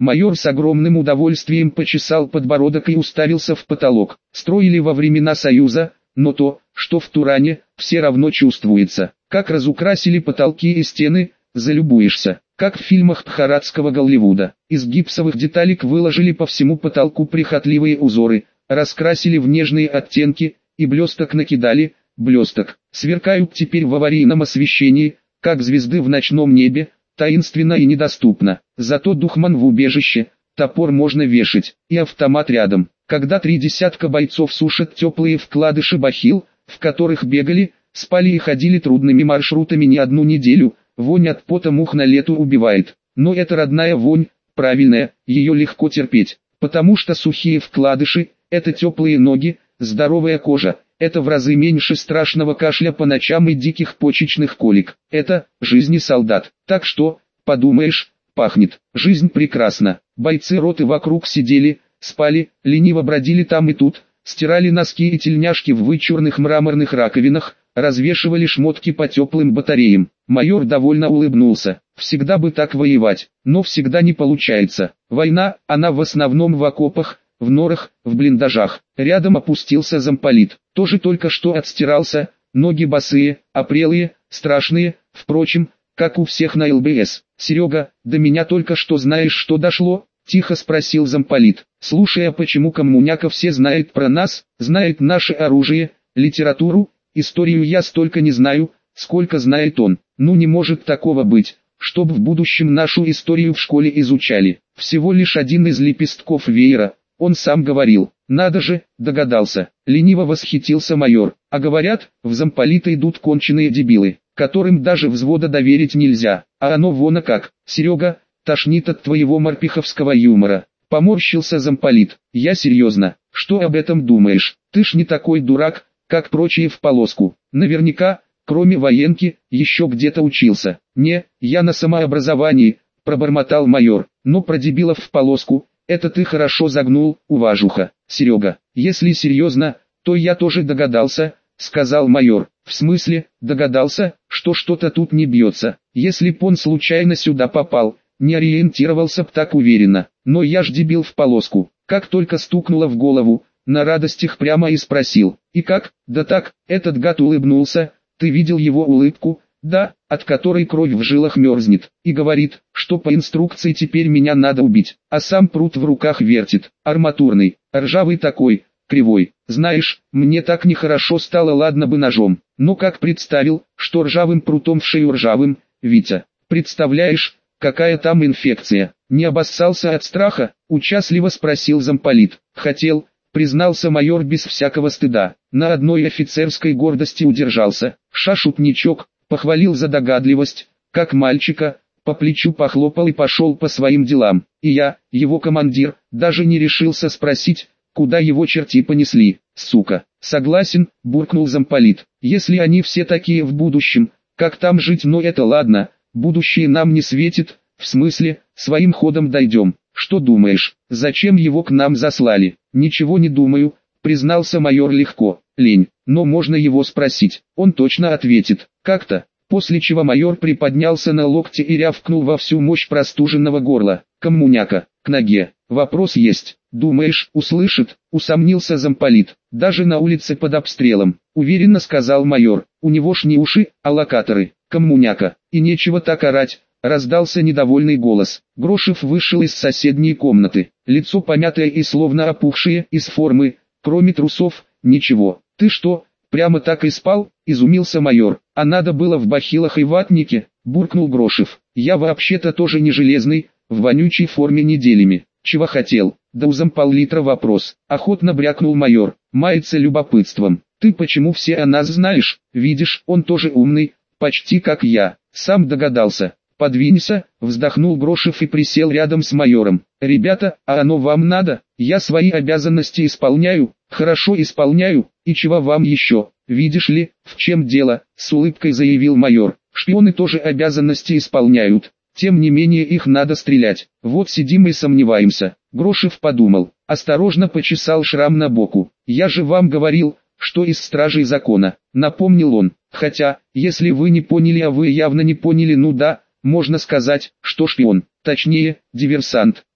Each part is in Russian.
Майор с огромным удовольствием почесал подбородок и уставился в потолок. Строили во времена Союза, но то, что в Туране, все равно чувствуется. Как разукрасили потолки и стены, залюбуешься. Как в фильмах бхаратского Голливуда. Из гипсовых деталек выложили по всему потолку прихотливые узоры, раскрасили в нежные оттенки, и блесток накидали, блесток. Сверкают теперь в аварийном освещении, как звезды в ночном небе, таинственно и недоступно. Зато духман в убежище, топор можно вешать, и автомат рядом. Когда 3 десятка бойцов сушат теплые вкладыши бахил, в которых бегали, спали и ходили трудными маршрутами не одну неделю, вонь от пота мух на лету убивает. Но это родная вонь, правильная, ее легко терпеть, потому что сухие вкладыши – это теплые ноги, здоровая кожа, это в разы меньше страшного кашля по ночам и диких почечных колик. Это жизни солдат. Так что, подумаешь, пахнет. Жизнь прекрасна. Бойцы роты вокруг сидели, спали, лениво бродили там и тут, стирали носки и тельняшки в вычурных мраморных раковинах, развешивали шмотки по теплым батареям. Майор довольно улыбнулся. Всегда бы так воевать, но всегда не получается. Война, она в основном в окопах, в норах, в блиндажах. Рядом опустился замполит. Тоже только что отстирался, ноги босые, опрелые, страшные, впрочем, как у всех на ЛБС. «Серега, до меня только что знаешь, что дошло?» — тихо спросил замполит. «Слушай, а почему Коммуняка все знает про нас, знает наше оружие, литературу, историю я столько не знаю, сколько знает он. Ну не может такого быть, чтобы в будущем нашу историю в школе изучали. Всего лишь один из лепестков веера, он сам говорил. Надо же, догадался». Лениво восхитился майор. А говорят, в замполита идут конченые дебилы, которым даже взвода доверить нельзя. А оно вон как. Серега, тошнит от твоего морпиховского юмора. Поморщился замполит. Я серьезно. Что об этом думаешь? Ты ж не такой дурак, как прочие в полоску. Наверняка, кроме военки, еще где-то учился. Не, я на самообразовании, пробормотал майор. Но про дебилов в полоску, это ты хорошо загнул, уважуха. Серега, если серьезно, то я тоже догадался, сказал майор. В смысле, догадался, что что-то тут не бьется. Если б он случайно сюда попал, не ориентировался б так уверенно. Но я ж дебил в полоску. Как только стукнуло в голову, на радостях прямо и спросил. И как? Да так, этот гад улыбнулся. Ты видел его улыбку? Да, от которой кровь в жилах мерзнет. И говорит, что по инструкции теперь меня надо убить. А сам прут в руках вертит. Арматурный, ржавый такой, кривой. Знаешь, мне так нехорошо стало, ладно бы ножом. Но как представил, что ржавым прутом в шею ржавым, Витя. Представляешь, какая там инфекция? Не обоссался от страха? Участливо спросил замполит. Хотел, признался майор без всякого стыда. На одной офицерской гордости удержался. Шашутничок, похвалил за догадливость, как мальчика, по плечу похлопал и пошел по своим делам. И я, его командир, даже не решился спросить, куда его черти понесли. Сука. Согласен, буркнул замполит. Если они все такие в будущем, как там жить? Но это ладно, будущее нам не светит, в смысле, своим ходом дойдем. Что думаешь, зачем его к нам заслали? Ничего не думаю, признался майор легко. Лень, но можно его спросить, он точно ответит. Как-то, после чего майор приподнялся на локте и рявкнул во всю мощь простуженного горла. Коммуняка, к ноге. Вопрос есть. Думаешь, услышит? Усомнился замполит. Даже на улице под обстрелом. Уверенно сказал майор. У него ж не уши, а локаторы. Коммуняка. И нечего так орать. Раздался недовольный голос. Грошев вышел из соседней комнаты. Лицо помятое и словно опухшее, из формы, кроме трусов, ничего. Ты что, прямо так и спал? Изумился майор. А надо было в бахилах и ватнике, буркнул Грошев. Я вообще-то тоже не железный, в вонючей форме неделями. Чего хотел? Да у замполитра вопрос. Охотно брякнул майор. Мается любопытством. Ты почему все о нас знаешь? Видишь, он тоже умный, почти как я. Сам догадался. Подвинься, вздохнул Грошев и присел рядом с майором. Ребята, а оно вам надо? Я свои обязанности исполняю, хорошо исполняю, и чего вам еще? Видишь ли, в чем дело, с улыбкой заявил майор. Шпионы тоже обязанности исполняют. Тем не менее их надо стрелять. Вот сидим и сомневаемся. Грошев подумал, осторожно почесал шрам на боку. Я же вам говорил, что из стражей закона, напомнил он. Хотя, если вы не поняли, а вы явно не поняли, ну да, можно сказать, что шпион, точнее, диверсант.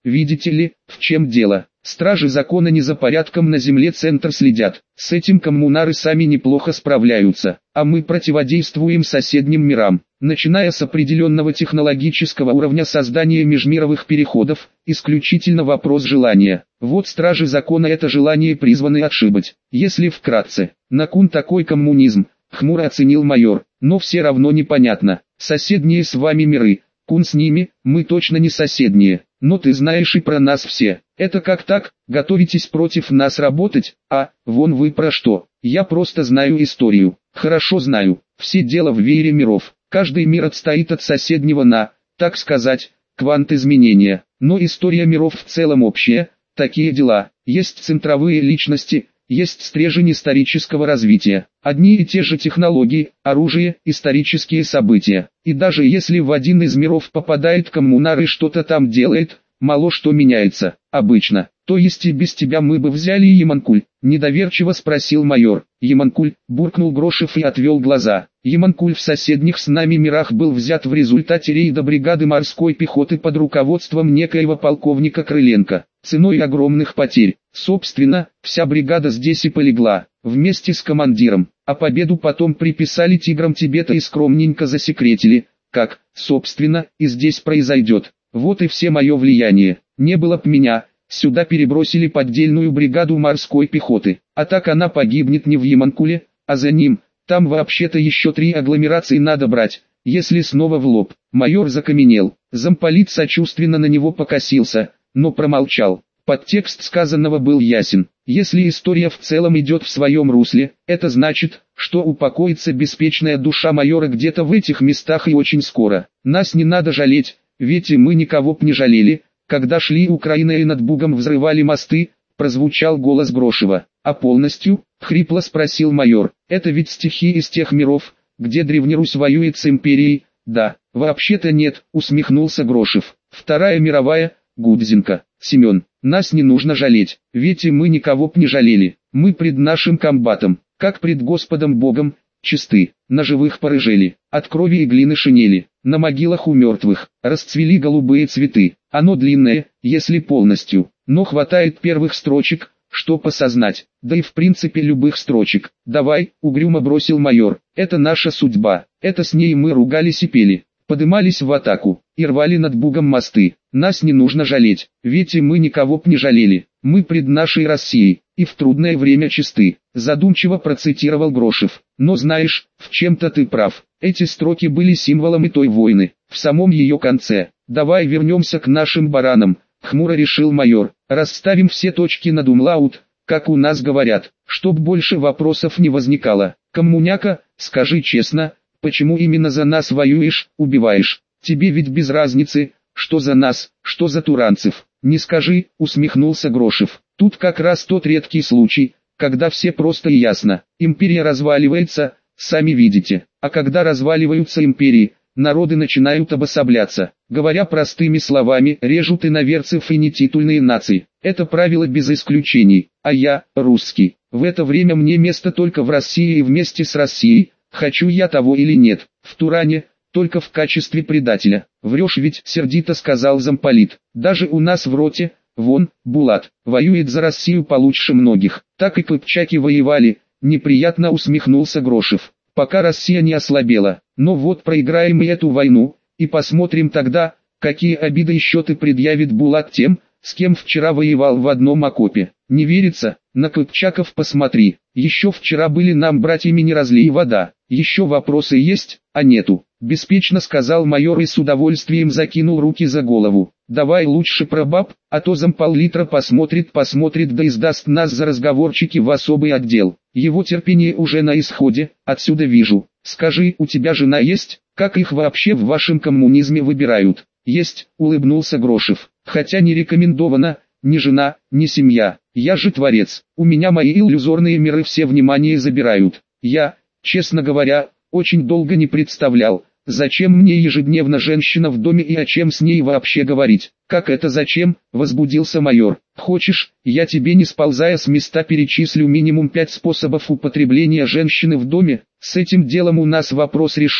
видите ли, в чем дело. Стражи закона не за порядком на земле центр следят. С этим коммунары сами неплохо справляются, а мы противодействуем соседним мирам. Начиная с определенного технологического уровня создания межмировых переходов, исключительно вопрос желания. Вот стражи закона это желание призваны отшибать. Если вкратце, на кун такой коммунизм, хмуро оценил майор, но все равно непонятно. Соседние с вами миры, кун с ними, мы точно не соседние. Но ты знаешь и про нас все. Это как так? Готовитесь против нас работать? А, вон вы про что. Я просто знаю историю. Хорошо знаю. Все дело в веере миров. Каждый мир отстоит от соседнего на, так сказать, квант изменения. Но история миров в целом общая. Такие дела. Есть центровые личности, есть стержень исторического развития. Одни и те же технологии, оружие, исторические события. И даже если в один из миров попадает коммунар и что-то там делает, мало что меняется, обычно. То есть и без тебя мы бы взяли Яманкуль? Недоверчиво спросил майор. Яманкуль, буркнул Грошев и отвел глаза. Яманкуль в соседних с нами мирах был взят в результате рейда бригады морской пехоты под руководством некоего полковника Крыленко, ценой огромных потерь. Собственно, вся бригада здесь и полегла, вместе с командиром, а победу потом приписали тиграм Тибета и скромненько засекретили, как, собственно, и здесь произойдет. Вот и все мое влияние. Не было б меня, сюда перебросили поддельную бригаду морской пехоты, а так она погибнет не в Яманкуле, а за ним. Там вообще-то еще 3 агломерации надо брать, если снова в лоб. Майор закаменел, замполит сочувственно на него покосился, но промолчал. Подтекст сказанного был ясен. Если история в целом идет в своем русле, это значит, что упокоится беспечная душа майора где-то в этих местах и очень скоро. Нас не надо жалеть, ведь и мы никого б не жалели, когда шли Украина и над Бугом взрывали мосты, прозвучал голос Грошева. А полностью, хрипло спросил майор, это ведь стихи из тех миров, где Древнерусь воюет с империей? Да, вообще-то нет, усмехнулся Грошев. Вторая мировая, Гудзенко. Семен, нас не нужно жалеть, ведь и мы никого б не жалели. Мы пред нашим комбатом, как пред Господом Богом, чисты, на живых порыжели, от крови и глины шинели, на могилах у мертвых, расцвели голубые цветы. Оно длинное, если полностью, но хватает первых строчек, что посознать, да и в принципе любых строчек. Давай, угрюмо бросил майор, это наша судьба, это с ней мы ругались и пели, подымались в атаку, и рвали над Бугом мосты. Нас не нужно жалеть, ведь и мы никого б не жалели, мы пред нашей Россией, и в трудное время чисты, задумчиво процитировал Грошев. Но знаешь, в чем-то ты прав, эти строки были символом и той войны, в самом ее конце. Давай вернемся к нашим баранам, хмуро решил майор, расставим все точки над умлаут, как у нас говорят, чтоб больше вопросов не возникало. Коммуняка, скажи честно, почему именно за нас воюешь, убиваешь? Тебе ведь без разницы, что за нас, что за туранцев. Не скажи, усмехнулся Грошев. Тут как раз тот редкий случай, когда все просто и ясно. Империя разваливается, сами видите. А когда разваливаются империи, народы начинают обособляться. Говоря простыми словами, режут иноверцев и нетитульные нации. Это правило без исключений. А я, русский. В это время мне место только в России и вместе с Россией, хочу я того или нет. В Туране, только в качестве предателя. Врешь ведь, сердито сказал замполит. Даже у нас в роте, вон, Булат, воюет за Россию получше многих. Так и кыпчаки воевали, неприятно усмехнулся Грошев. Пока Россия не ослабела. Но вот проиграем и эту войну, и посмотрим тогда, какие обиды еще ты предъявит Булат тем, с кем вчера воевал в одном окопе. Не верится? На кыпчаков посмотри. Еще вчера были нам братьями не разлей вода. Еще вопросы есть, а нету. Беспечно сказал майор и с удовольствием закинул руки за голову. Давай лучше про баб, а то зампол-литра посмотрит да и сдаст нас за разговорчики в особый отдел. Его терпение уже на исходе, отсюда вижу. Скажи, у тебя жена есть? Как их вообще в вашем коммунизме выбирают? Есть, улыбнулся Грошев. Хотя не рекомендовано, ни жена, ни семья. Я же творец, у меня мои иллюзорные миры все внимание забирают. Я, честно говоря, очень долго не представлял, зачем мне ежедневно женщина в доме и о чем с ней вообще говорить. Как это зачем, возбудился майор. Хочешь, я тебе не сползая с места перечислю минимум 5 способов употребления женщины в доме? С этим делом у нас вопрос решен.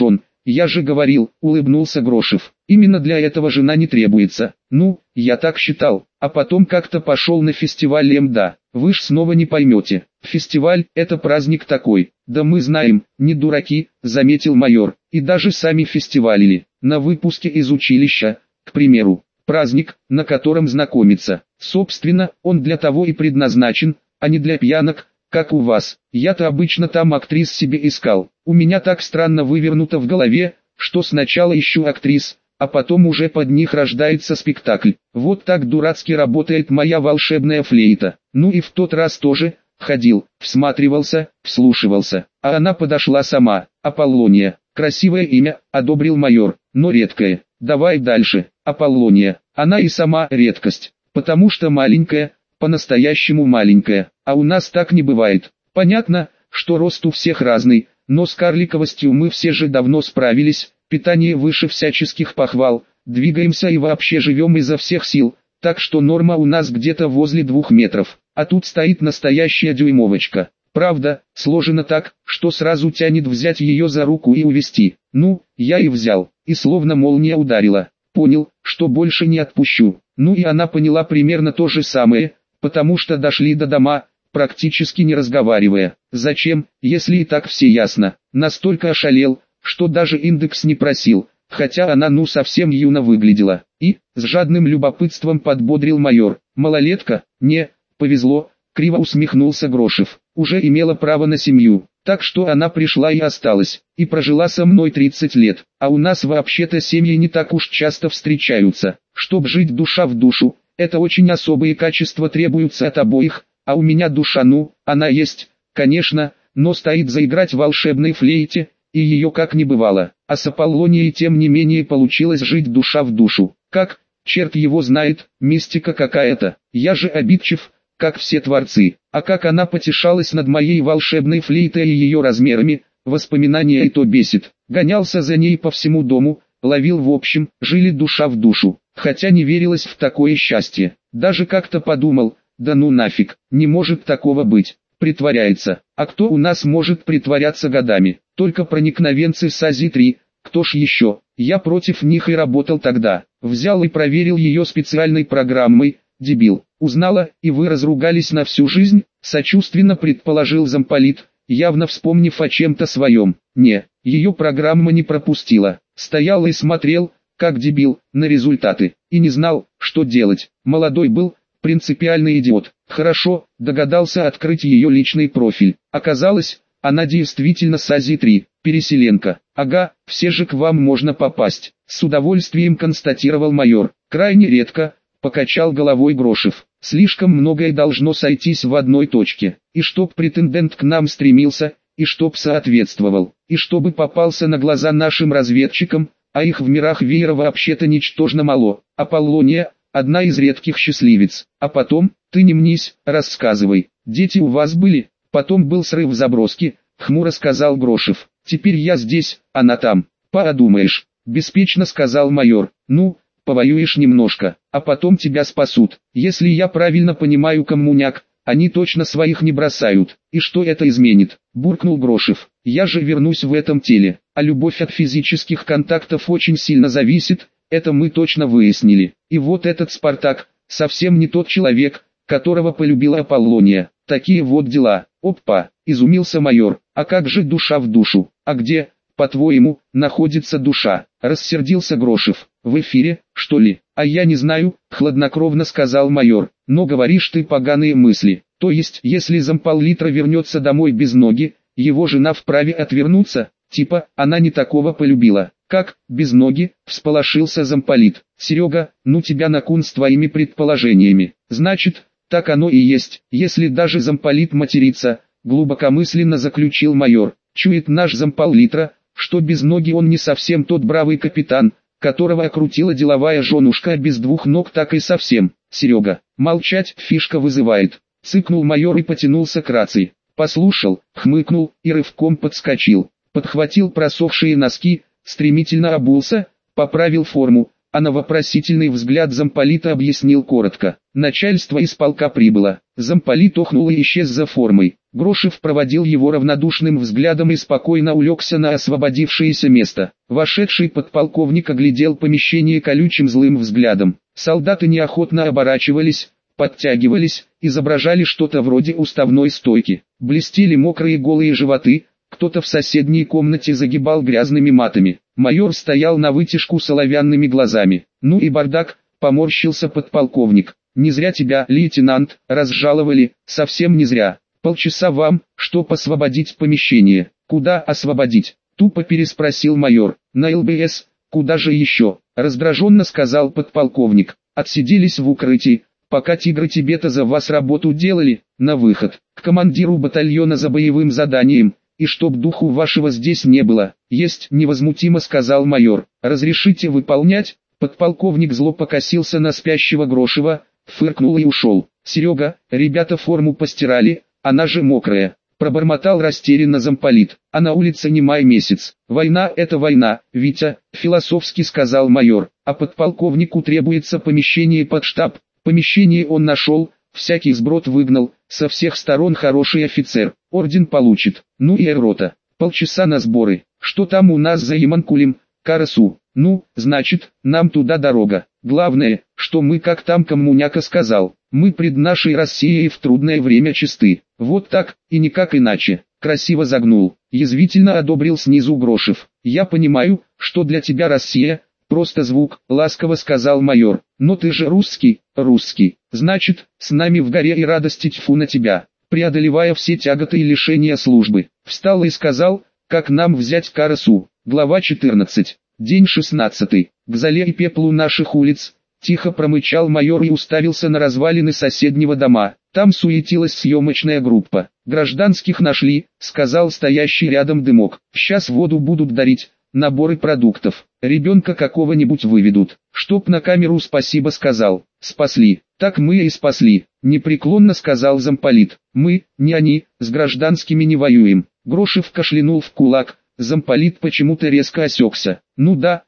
Я же говорил, улыбнулся Грошев. Именно для этого жена не требуется. Ну, я так считал. А потом как-то пошел на фестиваль МДА. Вы ж снова не поймете. Фестиваль – это праздник такой. Да мы знаем, не дураки, заметил майор. И даже сами фестивалили. На выпуске из училища, к примеру. Праздник, на котором знакомиться. Собственно, он для того и предназначен, а не для пьянок, как у вас. Я-то обычно там актрис себе искал. У меня так странно вывернуто в голове, что сначала ищу актрис, а потом уже под них рождается спектакль. Вот так дурацки работает моя волшебная флейта. Ну и в тот раз тоже, ходил, всматривался, вслушивался. А она подошла сама. Аполлония. Красивое имя, одобрил майор, но редкое. Давай дальше. Аполлония. Она и сама редкость. Потому что маленькая, по-настоящему маленькая. А у нас так не бывает. Понятно, что рост у всех разный, но с карликовостью мы все же давно справились. Питание выше всяческих похвал. Двигаемся и вообще живем изо всех сил. Так что норма у нас где-то возле 2 метров. А тут стоит настоящая дюймовочка. Правда, сложено так, что сразу тянет взять ее за руку и увести. Ну, я и взял, и словно молния ударила. Понял, что больше не отпущу. Ну и она поняла примерно то же самое, потому что дошли до дома, практически не разговаривая. Зачем, если и так все ясно? Настолько ошалел, что даже индекс не просил, хотя она ну совсем юно выглядела. И, с жадным любопытством подбодрил майор. Малолетка? Не, повезло. Криво усмехнулся Грошев. Уже имела право на семью, так что она пришла и осталась, и прожила со мной 30 лет. А у нас вообще-то семьи не так уж часто встречаются. Чтоб жить душа в душу, это очень особые качества требуются от обоих, а у меня душа ну, она есть, конечно, но стоит заиграть в волшебной флейте, и ее как не бывало. А с Аполлонией тем не менее получилось жить душа в душу. Как, черт его знает, мистика какая-то. Я же обидчив, как все творцы, а как она потешалась над моей волшебной флейтой и ее размерами, воспоминания и то бесит. Гонялся за ней по всему дому, ловил в общем, жили душа в душу, хотя не верилось в такое счастье. Даже как-то подумал, да ну нафиг, не может такого быть, притворяется. А кто у нас может притворяться годами? Только проникновенцы с Ази-3, кто ж еще? Я против них и работал тогда, взял и проверил ее специальной программой. Дебил. Узнала, и вы разругались на всю жизнь, сочувственно предположил замполит, явно вспомнив о чем-то своем. Не, ее программа не пропустила. Стоял и смотрел, как дебил, на результаты, и не знал, что делать. Молодой был, принципиальный идиот. Хорошо, догадался открыть ее личный профиль. Оказалось, она действительно с Ази-3, переселенка. Ага, все же к вам можно попасть. С удовольствием констатировал майор. Крайне редко. Покачал головой Грошев. Слишком многое должно сойтись в одной точке. И чтоб претендент к нам стремился, и чтоб соответствовал, и чтобы попался на глаза нашим разведчикам, а их в мирах веера вообще-то ничтожно мало. Аполлония – одна из редких счастливец. А потом, ты не мнись, рассказывай. Дети у вас были? Потом был срыв заброски, хмуро сказал Грошев. Теперь я здесь, она там. Подумаешь, беспечно сказал майор. Ну, повоюешь немножко, а потом тебя спасут. Если я правильно понимаю, коммуняк, они точно своих не бросают. И что это изменит? Буркнул Грошев. Я же вернусь в этом теле, а любовь от физических контактов очень сильно зависит, это мы точно выяснили. И вот этот Спартак, совсем не тот человек, которого полюбила Аполлония. Такие вот дела. Опа, изумился майор. А как же душа в душу? А где, по-твоему, находится душа? Рассердился Грошев. В эфире, что ли? А я не знаю, хладнокровно сказал майор. Но говоришь ты поганые мысли. То есть, если замполлитра вернется домой без ноги, его жена вправе отвернуться? Типа, она не такого полюбила. Как, без ноги, всполошился замполит. Серега, ну тебя на кун с твоими предположениями. Значит, так оно и есть. Если даже замполит матерится, глубокомысленно заключил майор. Чует наш замполлитра, что без ноги он не совсем тот бравый капитан, которого окрутила деловая женушка, а без 2 ног так и совсем. Серега, молчать фишка вызывает. Цыкнул майор и потянулся к рации. Послушал, хмыкнул и рывком подскочил. Подхватил просохшие носки, стремительно обулся, поправил форму, а на вопросительный взгляд замполита объяснил коротко. Начальство из полка прибыло. Замполит охнул и исчез за формой. Грошев проводил его равнодушным взглядом и спокойно улегся на освободившееся место. Вошедший подполковник оглядел помещение колючим злым взглядом. Солдаты неохотно оборачивались, подтягивались, изображали что-то вроде уставной стойки. Блестели мокрые голые животы, кто-то в соседней комнате загибал грязными матами. Майор стоял навытяжку с оловянными глазами. «Ну и бардак», — поморщился подполковник. «Не зря тебя, лейтенант, разжаловали, совсем не зря. Полчаса вам, чтоб освободить помещение». «Куда освободить?» — тупо переспросил майор. «На ЛБС, куда же еще?» — раздраженно сказал подполковник. «Отсиделись в укрытии, пока тигры Тибета за вас работу делали, на выход, к командиру батальона за боевым заданием, и чтоб духу вашего здесь не было». «Есть», — невозмутимо сказал майор. «Разрешите выполнять?» Подполковник зло покосился на спящего Грошева, фыркнул и ушел. «Серега, ребята форму постирали, она же мокрая», — пробормотал растерянно замполит. «А на улице не май месяц. Война — это война, Витя», — философски сказал майор. «А подполковнику требуется помещение под штаб». Помещение он нашел, всякий сброд выгнал, со всех сторон хороший офицер, орден получит. Ну и рота. Полчаса на сборы. Что там у нас за Яманкулем? Карасу. Ну, значит, нам туда дорога. Главное, что мы, как там коммуняка сказал, мы пред нашей Россией в трудное время чисты. Вот так, и никак иначе. Красиво загнул. Язвительно одобрил снизу Грошев. «Я понимаю, что для тебя Россия — просто звук», — ласково сказал майор. «Но ты же русский, русский. Значит, с нами в горе и радости тьфу на тебя». Преодолевая все тяготы и лишения службы, встал и сказал, как нам взять Карасу. Глава 14. День 16. К золе и пеплу наших улиц, тихо промычал майор и уставился на развалины соседнего дома. Там суетилась съемочная группа. «Гражданских нашли», — сказал стоящий рядом Дымок. «Сейчас воду будут дарить, наборы продуктов. Ребенка какого-нибудь выведут. Чтоб на камеру спасибо сказал. Спасли. Так мы и спасли», — непреклонно сказал замполит. «Мы, не они, с гражданскими не воюем». Грошев кашлянул в кулак. Замполит почему-то резко осекся. ну да»,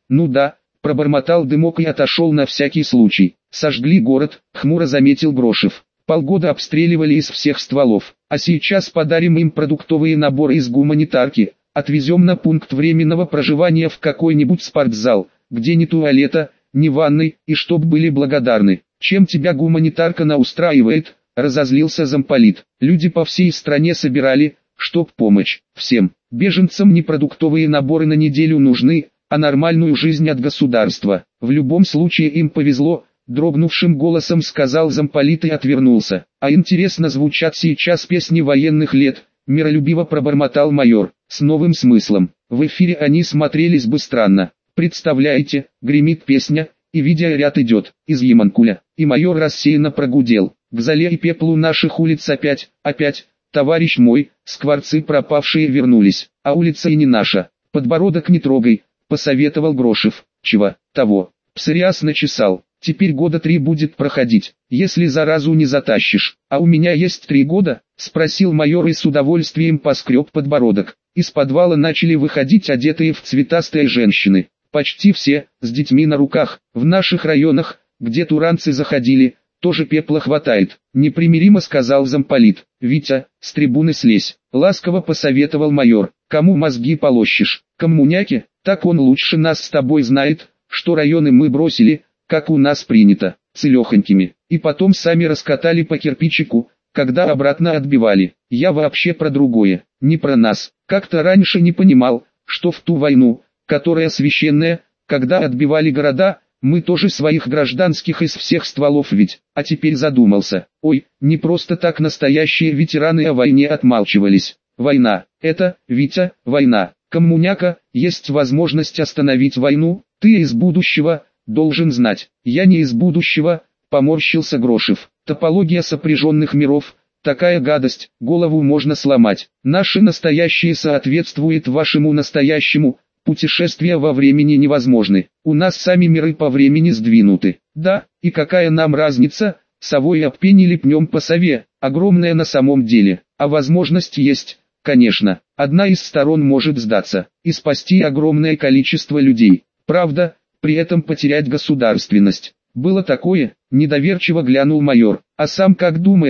— пробормотал Дымок и отошел на всякий случай. «Сожгли город», — хмуро заметил Грошев. «Полгода обстреливали из всех стволов, а сейчас подарим им продуктовые наборы из гуманитарки, отвезем на пункт временного проживания в какой-нибудь спортзал, где ни туалета, ни ванной, и чтоб были благодарны». «Чем тебя гуманитарка наустраивает?» — разозлился замполит. «Люди по всей стране собирали, чтоб помочь всем. Беженцам не продуктовые наборы на неделю нужны, а нормальную жизнь от государства. В любом случае им повезло», — дрогнувшим голосом сказал замполит и отвернулся. «А интересно звучат сейчас песни военных лет», — миролюбиво пробормотал майор, с новым смыслом. В эфире они смотрелись бы странно. «Представляете, гремит песня, и видеоряд идет, из Яманкуля», и майор рассеянно прогудел. «К золе и пеплу наших улиц опять, товарищ мой, скворцы пропавшие вернулись, а улица и не наша. Подбородок не трогай», — посоветовал Грошев. «Чего, того, псориаз начесал, теперь года 3 будет проходить, если заразу не затащишь». «А у меня есть 3 года?» — спросил майор и с удовольствием поскреб подбородок. Из подвала начали выходить одетые в цветастые женщины. Почти все, с детьми на руках. В наших районах, где туранцы заходили, тоже пепла хватает. «Непримиримо», — сказал замполит. «Витя, с трибуны слезь», — ласково посоветовал майор. «Кому мозги полощешь? Коммуняке? Так он лучше нас с тобой знает, что районы мы бросили, как у нас принято, целехонькими, и потом сами раскатали по кирпичику, когда обратно отбивали. Я вообще про другое, не про нас. Как-то раньше не понимал, что в ту войну, которая священная, когда отбивали города, мы тоже своих гражданских из всех стволов ведь». А теперь задумался. Ой, не просто так настоящие ветераны о войне отмалчивались. Война, это, Витя, война. Коммуняка, есть возможность остановить войну, ты из будущего, должен знать. Я не из будущего, поморщился Грошев. Топология сопряженных миров, такая гадость, голову можно сломать. Наше настоящее соответствует вашему настоящему. Путешествия во времени невозможны. У нас сами миры по времени сдвинуты. Да, и какая нам разница, совой об пень или пнем по сове, огромная на самом деле. А возможность есть, конечно. Одна из сторон может сдаться и спасти огромное количество людей. Правда, при этом потерять государственность. Было такое, недоверчиво глянул майор. А сам как думаешь?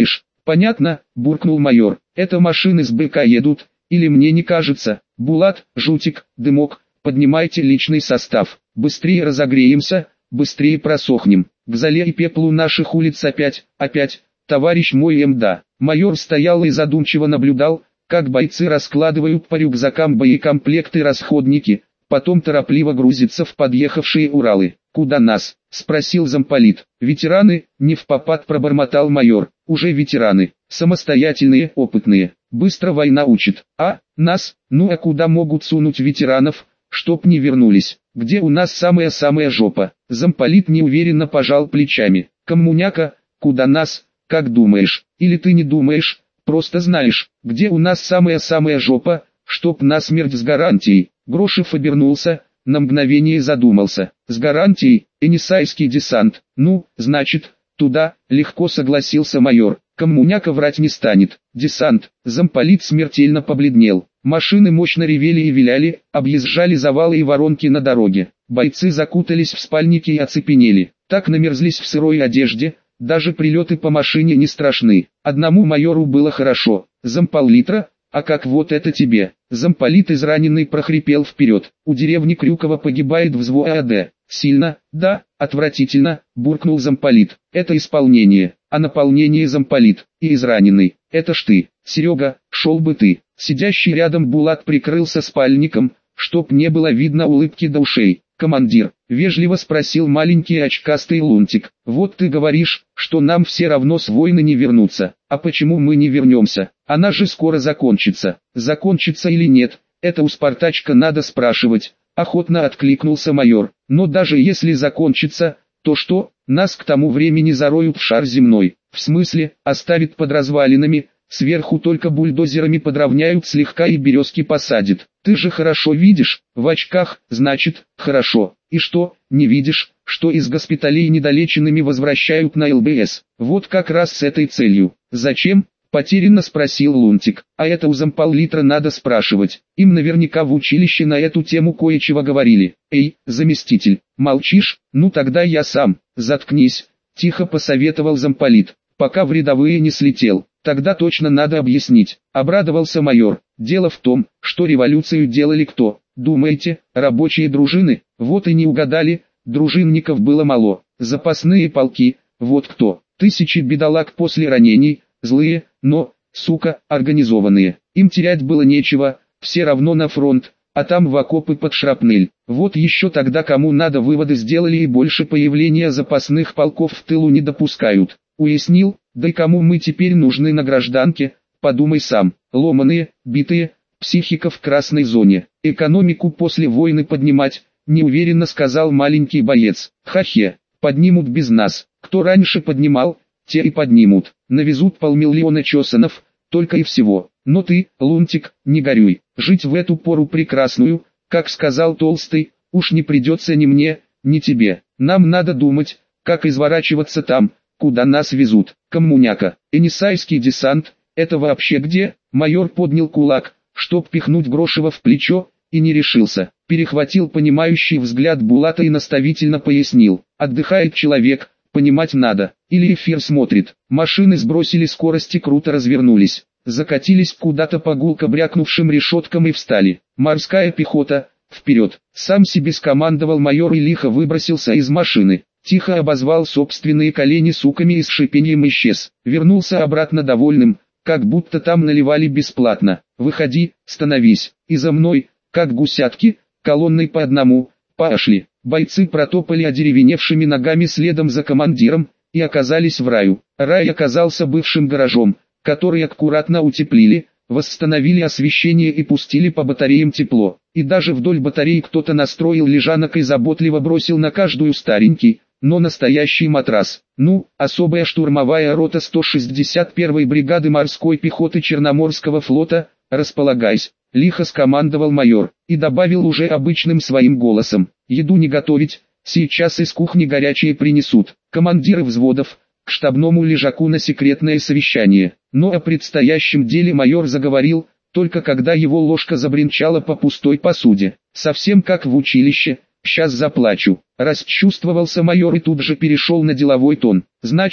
Понятно, буркнул майор. Это машины с БК едут, или мне не кажется? Булат, Жутик, Дымок, поднимайте личный состав. Быстрее разогреемся, быстрее просохнем. К золе и пеплу наших улиц опять, товарищ мой МДА. Майор стоял и задумчиво наблюдал, как бойцы раскладывают по рюкзакам боекомплекты и расходники, потом торопливо грузятся в подъехавшие Уралы. «Куда нас?» – спросил замполит. «Ветераны», – невпопад пробормотал майор. «Уже ветераны, самостоятельные, опытные, быстро война учит. А, нас, ну а куда могут сунуть ветеранов, чтоб не вернулись? Где у нас самая-самая жопа?» Замполит неуверенно пожал плечами. «Коммуняка, куда нас, как думаешь? Или ты не думаешь, просто знаешь, где у нас самая-самая жопа, чтоб насмерть с гарантией?» Грошев обернулся, на мгновение задумался. «С гарантией, Енисейский десант. Ну, значит, туда», легко согласился майор. «Коммуняка врать не станет. Десант». Замполит смертельно побледнел. Машины мощно ревели и виляли, объезжали завалы и воронки на дороге. Бойцы закутались в спальники и оцепенели. Так намерзлись в сырой одежде, даже прилеты по машине не страшны. Одному майору было хорошо. Замполитра, а как вот это тебе? Замполит израненный прохрипел вперед. У деревни Крюково погибает взвод АД. Сильно, да, отвратительно, буркнул замполит. Это исполнение, а наполнение замполит. И израненный, это ж ты, Серега, шел бы ты. Сидящий рядом Булат прикрылся спальником, чтоб не было видно улыбки до ушей. «Командир», — вежливо спросил маленький очкастый Лунтик, — «вот ты говоришь, что нам все равно с войны не вернуться, а почему мы не вернемся? Она же скоро закончится». «Закончится или нет, это у Спартачка надо спрашивать», — охотно откликнулся майор. «Но даже если закончится, то что, нас к тому времени зароют в шар земной, в смысле, оставят под развалинами, сверху только бульдозерами подровняют слегка и березки посадят. Ты же хорошо видишь, в очках, значит, хорошо. И что, не видишь, что из госпиталей недолеченными возвращают на ЛБС? Вот как раз с этой целью. Зачем?» Потерянно спросил Лунтик. «А это у замполитра надо спрашивать. Им наверняка в училище на эту тему кое-чего говорили». «Эй, заместитель, молчишь? Ну тогда я сам». «Заткнись», тихо посоветовал замполит, пока в рядовые не слетел. «Тогда точно надо объяснить», — обрадовался майор. «Дело в том, что революцию делали кто? Думаете, рабочие дружины? Вот и не угадали, дружинников было мало. Запасные полки, вот кто. Тысячи бедолаг после ранений, злые, но, сука, организованные. Им терять было нечего, все равно на фронт, а там в окопы под шрапнель. Вот еще тогда кому надо выводы сделали и больше появления запасных полков в тылу не допускают. Уяснил? Да и кому мы теперь нужны на гражданке, подумай сам. Ломаные, битые, психика в красной зоне. Экономику после войны поднимать, неуверенно сказал маленький боец. Хахе, поднимут без нас. Кто раньше поднимал, те и поднимут. Навезут 500 000 чосанов, только и всего. Но ты, Лунтик, не горюй. Жить в эту пору прекрасную, как сказал Толстый, уж не придется ни мне, ни тебе. Нам надо думать, как изворачиваться там, куда нас везут. Коммуняка, Енисейский десант, это вообще где? Майор поднял кулак, чтоб пихнуть Грошева в плечо, и не решился. Перехватил понимающий взгляд Булата и наставительно пояснил. Отдыхает человек, понимать надо. Или эфир смотрит. Машины сбросили скорость и круто развернулись. Закатились куда-то по гулко брякнувшим решеткам и встали. Морская пехота, вперед. Сам себе скомандовал майор и лихо выбросился из машины. Тихо обозвал собственные колени суками и с шипением исчез. Вернулся обратно довольным, как будто там наливали бесплатно. «Выходи, становись, и за мной, как гусятки, колонной по одному, пошли». Бойцы протопали одеревеневшими ногами следом за командиром, и оказались в раю. Рай оказался бывшим гаражом, который аккуратно утеплили, восстановили освещение и пустили по батареям тепло. И даже вдоль батареи кто-то настроил лежанок и заботливо бросил на каждую старенький, но настоящий матрас. Ну, особая штурмовая рота 161-й бригады морской пехоты Черноморского флота, располагайся, лихо скомандовал майор, и добавил уже обычным своим голосом. Еду не готовить, сейчас из кухни горячее принесут. Командиры взводов, к штабному лежаку на секретное совещание. Но о предстоящем деле майор заговорил, только когда его ложка забринчала по пустой посуде. Совсем как в училище, сейчас заплачу. Расчувствовался майор и тут же перешел на деловой тон. Значит,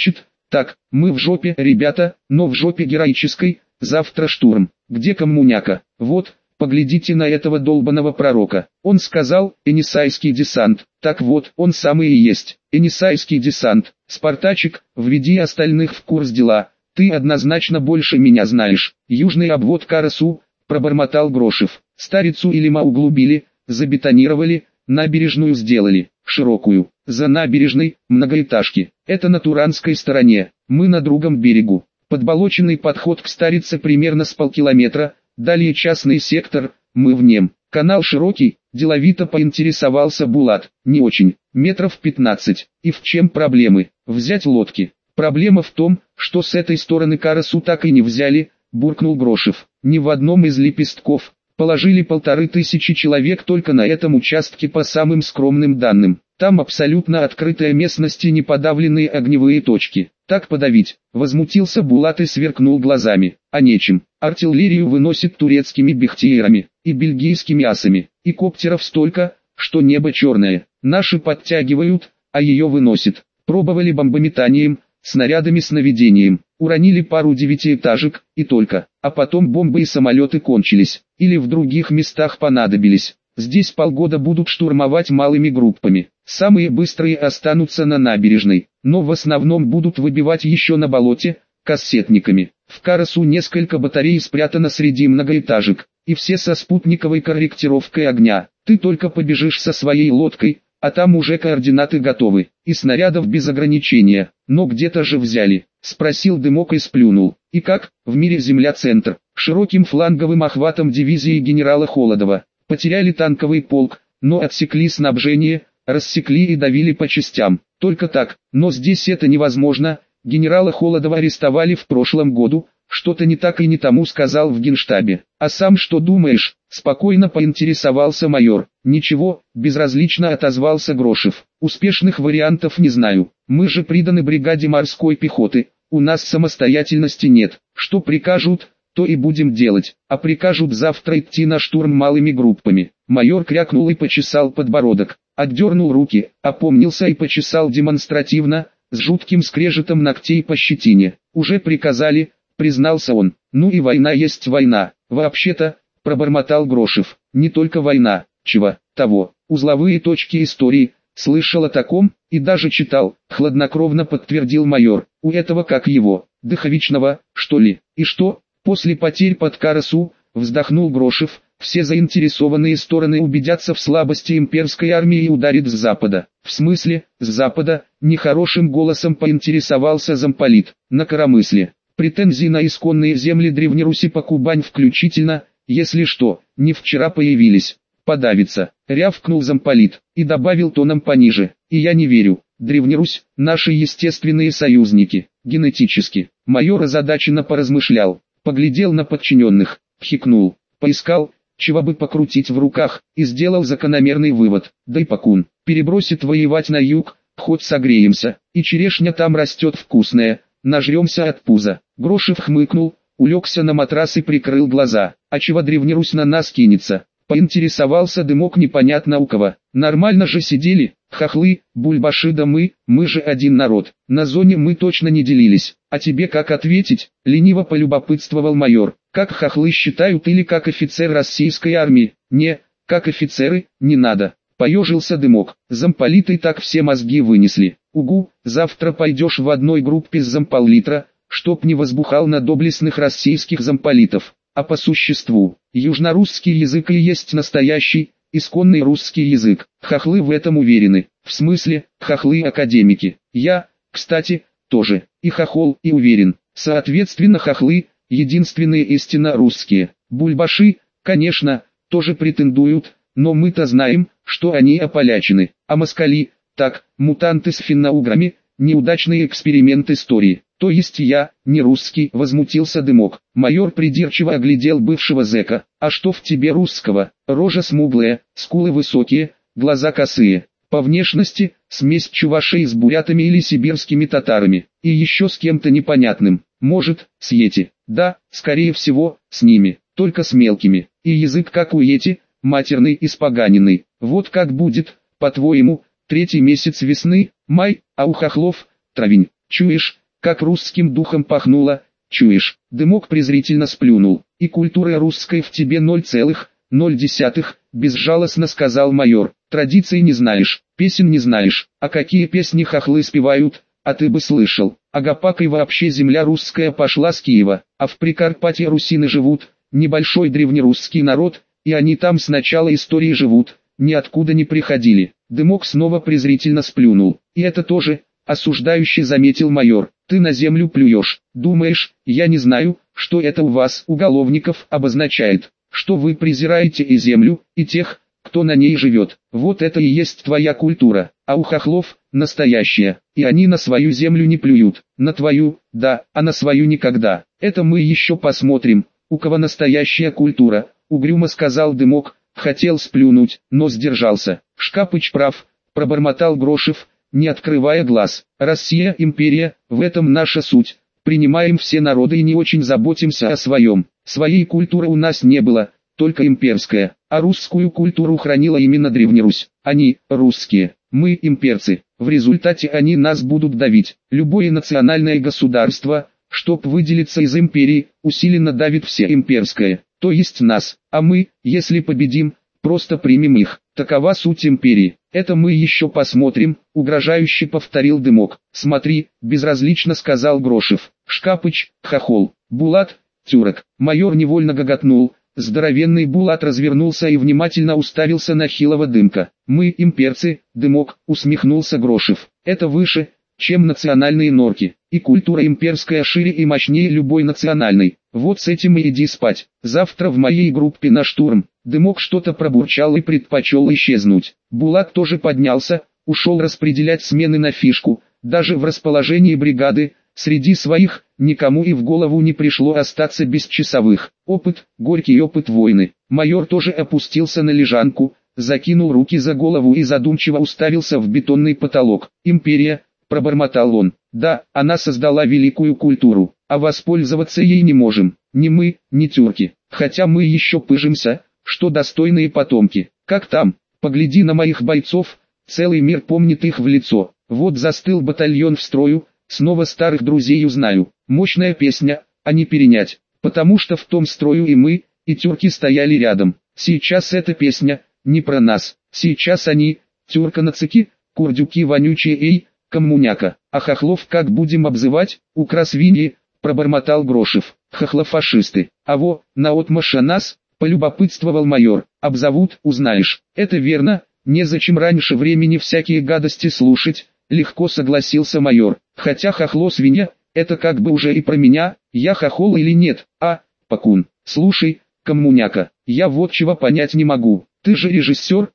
Так, мы в жопе, ребята, но в жопе героической, завтра штурм. Где коммуняка? Вот, поглядите на этого долбаного пророка. Он сказал, Энисайский десант. Так вот, он самый и есть, Энисайский десант. Спартачик, введи остальных в курс дела. Ты однозначно больше меня знаешь. Южный обвод Карасу, пробормотал Грошев. Старицу Илима углубили, забетонировали, набережную сделали, широкую. За набережной, многоэтажки. Это на Туранской стороне, мы на другом берегу. Подболоченный подход к Старице примерно с полкилометра, далее частный сектор, мы в нем. Канал широкий, деловито поинтересовался Булат. Не очень, метров 15. И в чем проблемы? Взять лодки. Проблема в том, что с этой стороны Карасу так и не взяли, буркнул Грошев. Ни в одном из лепестков. Положили 1500 человек только на этом участке по самым скромным данным. Там абсолютно открытая местность и неподавленные огневые точки. Так подавить? Возмутился Булат и сверкнул глазами. А нечем. Артиллерию выносит турецкими бехтиерами и бельгийскими асами. И коптеров столько, что небо черное. Наши подтягивают, а ее выносит. Пробовали бомбометанием, снарядами с наведением. Уронили пару девятиэтажек, и только. А потом бомбы и самолеты кончились. Или в других местах понадобились. Здесь полгода будут штурмовать малыми группами. Самые быстрые останутся на набережной, но в основном будут выбивать еще на болоте, кассетниками. В Карасу несколько батарей спрятано среди многоэтажек, и все со спутниковой корректировкой огня. Ты только побежишь со своей лодкой, а там уже координаты готовы, и снарядов без ограничения. Но где-то же взяли, спросил Дымок и сплюнул. И как? В мире земля-центр, широким фланговым охватом дивизии генерала Холодова. Потеряли танковый полк, но отсекли снабжение, рассекли и давили по частям. Только так, но здесь это невозможно. Генерала Холодова арестовали в прошлом году, что-то не так и не тому сказал в Генштабе. А сам что думаешь? Спокойно поинтересовался майор. Ничего, безразлично отозвался Грошев. Успешных вариантов не знаю. Мы же приданы бригаде морской пехоты, у нас самостоятельности нет. Что прикажут, то и будем делать. А прикажут завтра идти на штурм малыми группами. Майор крякнул и почесал подбородок. Отдернул руки, опомнился и почесал демонстративно, с жутким скрежетом ногтей по щетине. Уже приказали, признался он. Ну и война есть война. Вообще-то, пробормотал Грошев, не только война, чего, того. Узловые точки истории, слышал о таком, и даже читал, хладнокровно подтвердил майор. У этого как его, Дыховичного, что ли? И что? После потерь под Карасу, вздохнул Грошев, все заинтересованные стороны убедятся в слабости имперской армии и ударит с запада. В смысле, с запада, нехорошим голосом поинтересовался замполит. На коромысле. Претензии на исконные земли Древней Руси по Кубань включительно, если что, не вчера появились. Подавится, рявкнул замполит, и добавил тоном пониже. И я не верю. Древняя Русь, наши естественные союзники, генетически. Майор озадаченно поразмышлял, поглядел на подчиненных, хикнул, поискал, чего бы покрутить в руках, и сделал закономерный вывод. Да и Пакун, перебросит воевать на юг, хоть согреемся, и черешня там растет вкусная, нажремся от пуза. Грошев хмыкнул, улегся на матрас и прикрыл глаза. А чего Древняя Русь на нас кинется? Поинтересовался Дымок непонятно у кого. Нормально же сидели, хохлы, бульбаши да мы же один народ. На зоне мы точно не делились. А тебе как ответить? Лениво полюбопытствовал майор. Как хохлы считают или как офицер российской армии? Не, как офицеры, не надо. Поежился Дымок. Замполиты так все мозги вынесли. Угу, завтра пойдешь в одной группе с замполлитра, чтоб не возбухал на доблестных российских замполитов. А по существу, южнорусский язык и есть настоящий, исконный русский язык. Хохлы в этом уверены. В смысле, хохлы-академики. Я, кстати, тоже. И хохол, и уверен. Соответственно, хохлы, единственные истинно русские. Бульбаши, конечно, тоже претендуют, но мы-то знаем, что они ополячены. А москали, так, мутанты с финно-уграми, неудачный эксперимент истории. То есть я, не русский, возмутился Дымок. Майор придирчиво оглядел бывшего зэка. А что в тебе русского? Рожа смуглая, скулы высокие, глаза косые. По внешности, смесь чувашей с бурятами или сибирскими татарами. И еще с кем-то непонятным. Может, с йети. Да, скорее всего, с ними. Только с мелкими. И язык как у йети, матерный, испоганенный. Вот как будет, по-твоему, 3-й месяц весны, май, а у хохлов, травень. Чуешь, как русским духом пахнуло, чуешь? Дымок презрительно сплюнул. И культуры русской в тебе 0,0, безжалостно сказал майор. Традиций не знаешь, песен не знаешь, а какие песни хохлы спевают, а ты бы слышал. А Гапак и вообще земля русская пошла с Киева, а в Прикарпатье русины живут, небольшой древнерусский народ, и они там с начала истории живут, ниоткуда не приходили. Дымок снова презрительно сплюнул. И это тоже, осуждающе заметил майор. Ты на землю плюешь, думаешь, я не знаю, что это у вас, уголовников, обозначает, что вы презираете и землю, и тех, кто на ней живет. Вот это и есть твоя культура, а у хохлов – настоящая, и они на свою землю не плюют, на твою, да, а на свою никогда. Это мы еще посмотрим, у кого настоящая культура, угрюмо сказал Дымок, хотел сплюнуть, но сдержался. Шкапыч прав, пробормотал Грошев, не открывая глаз. Россия – империя, в этом наша суть. Принимаем все народы и не очень заботимся о своем. Своей культуры у нас не было, только имперская, а русскую культуру хранила именно Древняя Русь. Они, русские, мы имперцы, в результате они нас будут давить. Любое национальное государство, чтоб выделиться из империи, усиленно давит все имперское, то есть нас, а мы, если победим, просто примем их. Такова суть империи. Это мы еще посмотрим, угрожающе повторил Дымок. Смотри, безразлично сказал Грошев. Шкапыч, хохол, Булат, тюрок. Майор невольно гоготнул. Здоровенный Булат развернулся и внимательно уставился на хилого Дымка. Мы имперцы, Дымок, усмехнулся Грошев. Это выше, чем национальные норки. И культура имперская шире и мощнее любой национальной. Вот с этим и иди спать. Завтра в моей группе на штурм. Дымок что-то пробурчал и предпочел исчезнуть. Булат тоже поднялся, ушел распределять смены на фишку. Даже в расположении бригады, среди своих, никому и в голову не пришло остаться без часовых. Опыт, горький опыт войны. Майор тоже опустился на лежанку, закинул руки за голову и задумчиво уставился в бетонный потолок. Империя, пробормотал он. Да, она создала великую культуру, а воспользоваться ей не можем. Ни мы, ни тюрки. Хотя мы еще пыжимся, что достойные потомки. Как там? Погляди на моих бойцов, целый мир помнит их в лицо. Вот застыл батальон в строю, снова старых друзей узнаю. Мощная песня, а не перенять. Потому что в том строю и мы, и тюрки стояли рядом. Сейчас эта песня, не про нас. Сейчас они, тюрканацики, курдюки вонючие эй, коммуняка. А хохлов как будем обзывать, украсвиньи, пробормотал Грошев. Хохлофашисты. А во, наотмашь нас, полюбопытствовал майор. Обзовут, узнаешь. Это верно, незачем раньше времени всякие гадости слушать, легко согласился майор. Хотя хохло-свинья, это как бы уже и про меня, я хохол или нет. А, Пакун, слушай, коммуняка, я вот чего понять не могу. Ты же режиссер,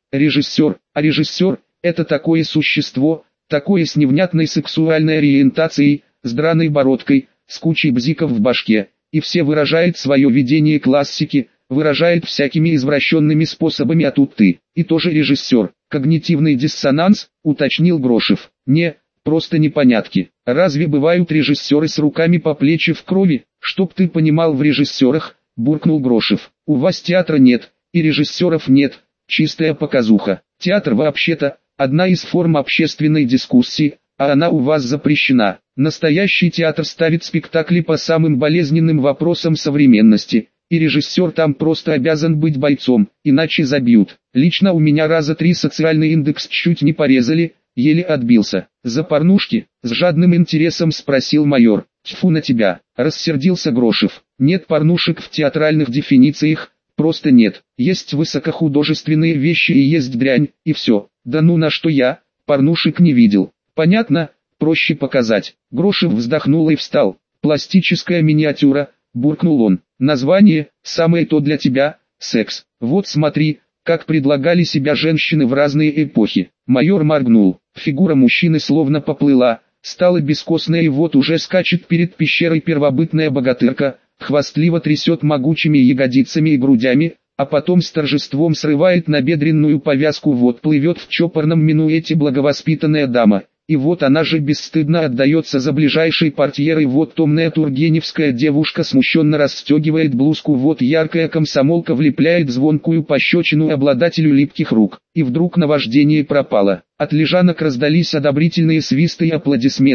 а режиссер, это такое существо, такое с невнятной сексуальной ориентацией, с драной бородкой, с кучей бзиков в башке, и все выражает свое видение классики, выражает всякими извращенными способами, а тут ты, и тоже режиссер. Когнитивный диссонанс, уточнил Грошев. Не, просто непонятки. Разве бывают режиссеры с руками по плечи в крови? Чтоб ты понимал, в режиссерах, буркнул Грошев. У вас театра нет, и режиссеров нет, чистая показуха. Театр вообще-то, одна из форм общественной дискуссии, а она у вас запрещена. Настоящий театр ставит спектакли по самым болезненным вопросам современности, и режиссер там просто обязан быть бойцом, иначе забьют. Лично у меня раза 3 социальный индекс чуть не порезали, еле отбился. За порнушки? С жадным интересом спросил майор. Тьфу на тебя, рассердился Грошев. Нет порнушек в театральных дефинициях, просто нет. Есть высокохудожественные вещи и есть дрянь, и все. Да ну на что я, порнушек не видел. Понятно, проще показать. Грошев вздохнул и встал. Пластическая миниатюра, буркнул он. Название, самое то для тебя, секс. Вот смотри, как предлагали себя женщины в разные эпохи. Майор моргнул. Фигура мужчины словно поплыла, стала бескостной, и вот уже скачет перед пещерой первобытная богатырка, хвастливо трясет могучими ягодицами и грудями, а потом с торжеством срывает набедренную повязку. Вот плывет в чопорном минуэте благовоспитанная дама. И вот она же бесстыдно отдается за ближайшей портьерой. Вот томная тургеневская девушка смущенно расстегивает блузку. Вот яркая комсомолка влепляет звонкую пощечину обладателю липких рук. И вдруг наваждение пропало. От лежанок раздались одобрительные свисты и аплодисменты.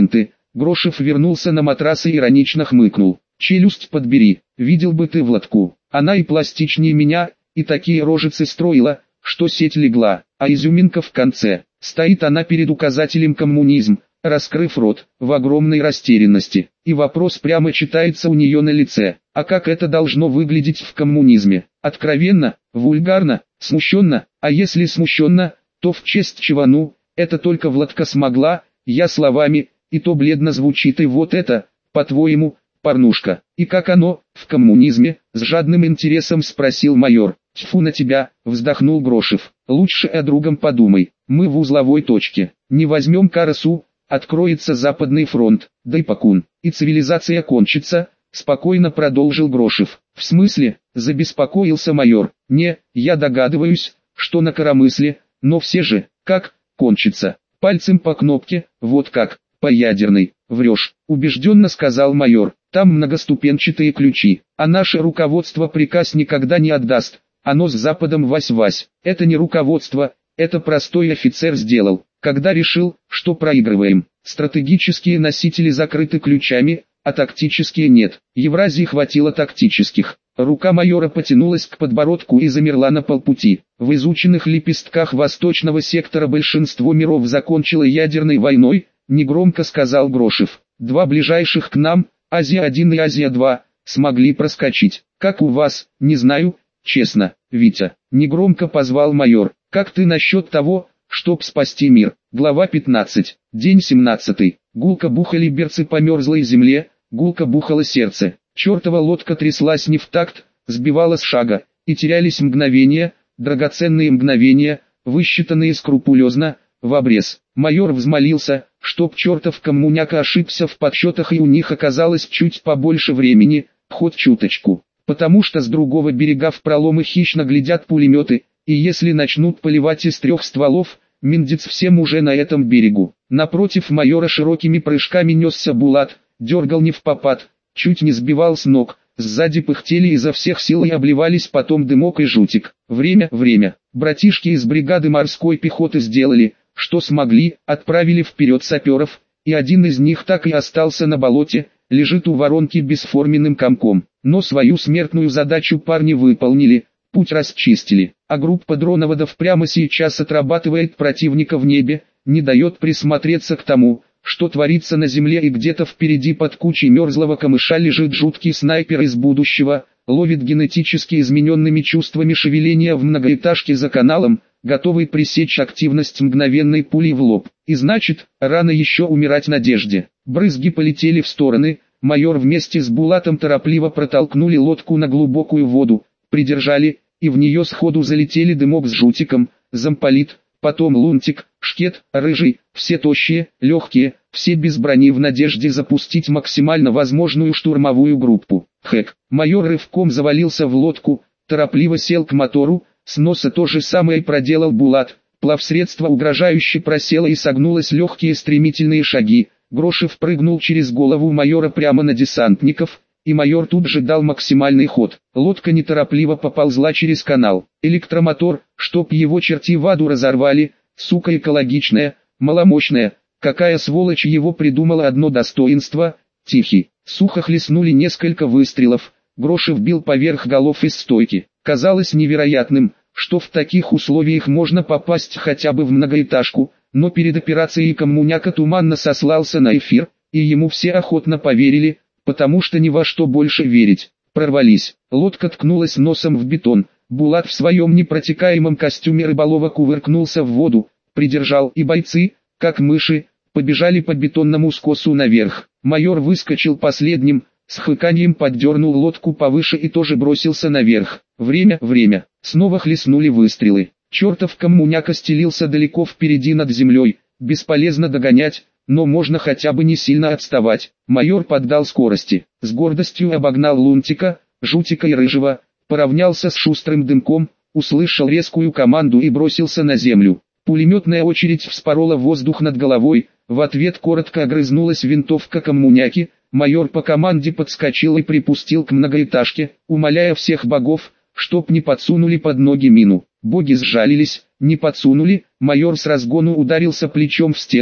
Грошев вернулся на матрас и иронично хмыкнул. Челюсть подбери, видел бы ты Владку. Она и пластичнее меня, и такие рожицы строила, что сеть легла, а изюминка в конце. Стоит она перед указателем коммунизм, раскрыв рот, в огромной растерянности. И вопрос прямо читается у нее на лице. А как это должно выглядеть в коммунизме? Откровенно, вульгарно, смущенно, а если смущенно, то в честь чего? Ну, это только Владка смогла, я словами, и то бледно звучит. И вот это, по-твоему, порнушка. И как оно, в коммунизме, с жадным интересом спросил майор. Тьфу на тебя, вздохнул Грошев. Лучше о другом подумай. Мы в узловой точке. Не возьмем Карасу, откроется Западный фронт, да и Пакун, и цивилизация кончится, спокойно продолжил Грошев. В смысле, забеспокоился майор. Не, я догадываюсь, что на коромысле, но все же, как, кончится? Пальцем по кнопке, вот как, по ядерной. Врешь, убежденно сказал майор. Там многоступенчатые ключи, а наше руководство приказ никогда не отдаст. Оно с Западом вась-вась. Это не руководство, это простой офицер сделал, когда решил, что проигрываем. Стратегические носители закрыты ключами, а тактические нет. Евразии хватило тактических. Рука майора потянулась к подбородку и замерла на полпути. В изученных лепестках восточного сектора большинство миров закончило ядерной войной, негромко сказал Грошев. Два ближайших к нам, Азия-1 и Азия-2, смогли проскочить. Как у вас, не знаю, честно, Витя. Негромко позвал майор. Как ты насчет того, чтоб спасти мир? Глава 15. День 17. Гулко бухали берцы по мерзлой земле, гулко бухало сердце. Чертова лодка тряслась не в такт, сбивала с шага, и терялись мгновения, драгоценные мгновения, высчитанные скрупулезно, в обрез. Майор взмолился, чтоб чертов коммуняка ошибся в подсчетах и у них оказалось чуть побольше времени, хоть чуточку. Потому что с другого берега в проломы хищно глядят пулеметы, и если начнут поливать из 3 стволов, миндец всем уже на этом берегу. Напротив майора широкими прыжками несся Булат, дергал невпопад, чуть не сбивал с ног, сзади пыхтели изо всех сил и обливались потом дымок и жутик. Время. Братишки из бригады морской пехоты сделали, что смогли, отправили вперед саперов, и один из них так и остался на болоте, лежит у воронки бесформенным комком. Но свою смертную задачу парни выполнили, путь расчистили, а группа дроноводов прямо сейчас отрабатывает противника в небе, не дает присмотреться к тому, что творится на земле, и где-то впереди под кучей мерзлого камыша лежит жуткий снайпер из будущего, ловит генетически измененными чувствами шевеления в многоэтажке за каналом, готовый пресечь активность мгновенной пулей в лоб. И значит, рано еще умирать надежде. Брызги полетели в стороны, майор вместе с Булатом торопливо протолкнули лодку на глубокую воду, придержали, и в нее сходу залетели Дымок с Жутиком, Замполит, потом Лунтик, Шкет, Рыжий, все тощие, легкие, все без брони в надежде запустить максимально возможную штурмовую группу. Хэк. Майор рывком завалился в лодку, торопливо сел к мотору, с носа то же самое проделал Булат. Плавсредство угрожающе просело и согнулось, легкие стремительные шаги. Грошев прыгнул через голову майора прямо на десантников, и майор тут же дал максимальный ход. Лодка неторопливо поползла через канал. Электромотор, чтоб его черти в аду разорвали, сука экологичная, маломощная. Какая сволочь его придумала, одно достоинство, тихий. Сухо хлестнули несколько выстрелов. Грошев бил поверх голов из стойки. Казалось невероятным, что в таких условиях можно попасть хотя бы в многоэтажку, но перед операцией коммуняка туманно сослался на эфир, и ему все охотно поверили, потому что ни во что больше верить. Прорвались. Лодка ткнулась носом в бетон. Булат в своем непротекаемом костюме рыболова кувыркнулся в воду, придержал, и бойцы, как мыши, побежали по бетонному скосу наверх. Майор выскочил последним, с хыканьем поддернул лодку повыше и тоже бросился наверх. Время. Снова хлестнули выстрелы. Чертов коммуняка стелился далеко впереди над землей. Бесполезно догонять, но можно хотя бы не сильно отставать. Майор поддал скорости. С гордостью обогнал Лунтика, Жутика и Рыжего. Поравнялся с шустрым Дымком, услышал резкую команду и бросился на землю. Пулеметная очередь вспорола воздух над головой. В ответ коротко огрызнулась винтовка коммуняки. Майор по команде подскочил и припустил к многоэтажке, умоляя всех богов, чтоб не подсунули под ноги мину. Боги сжалились, не подсунули. Майор с разгону ударился плечом в стену,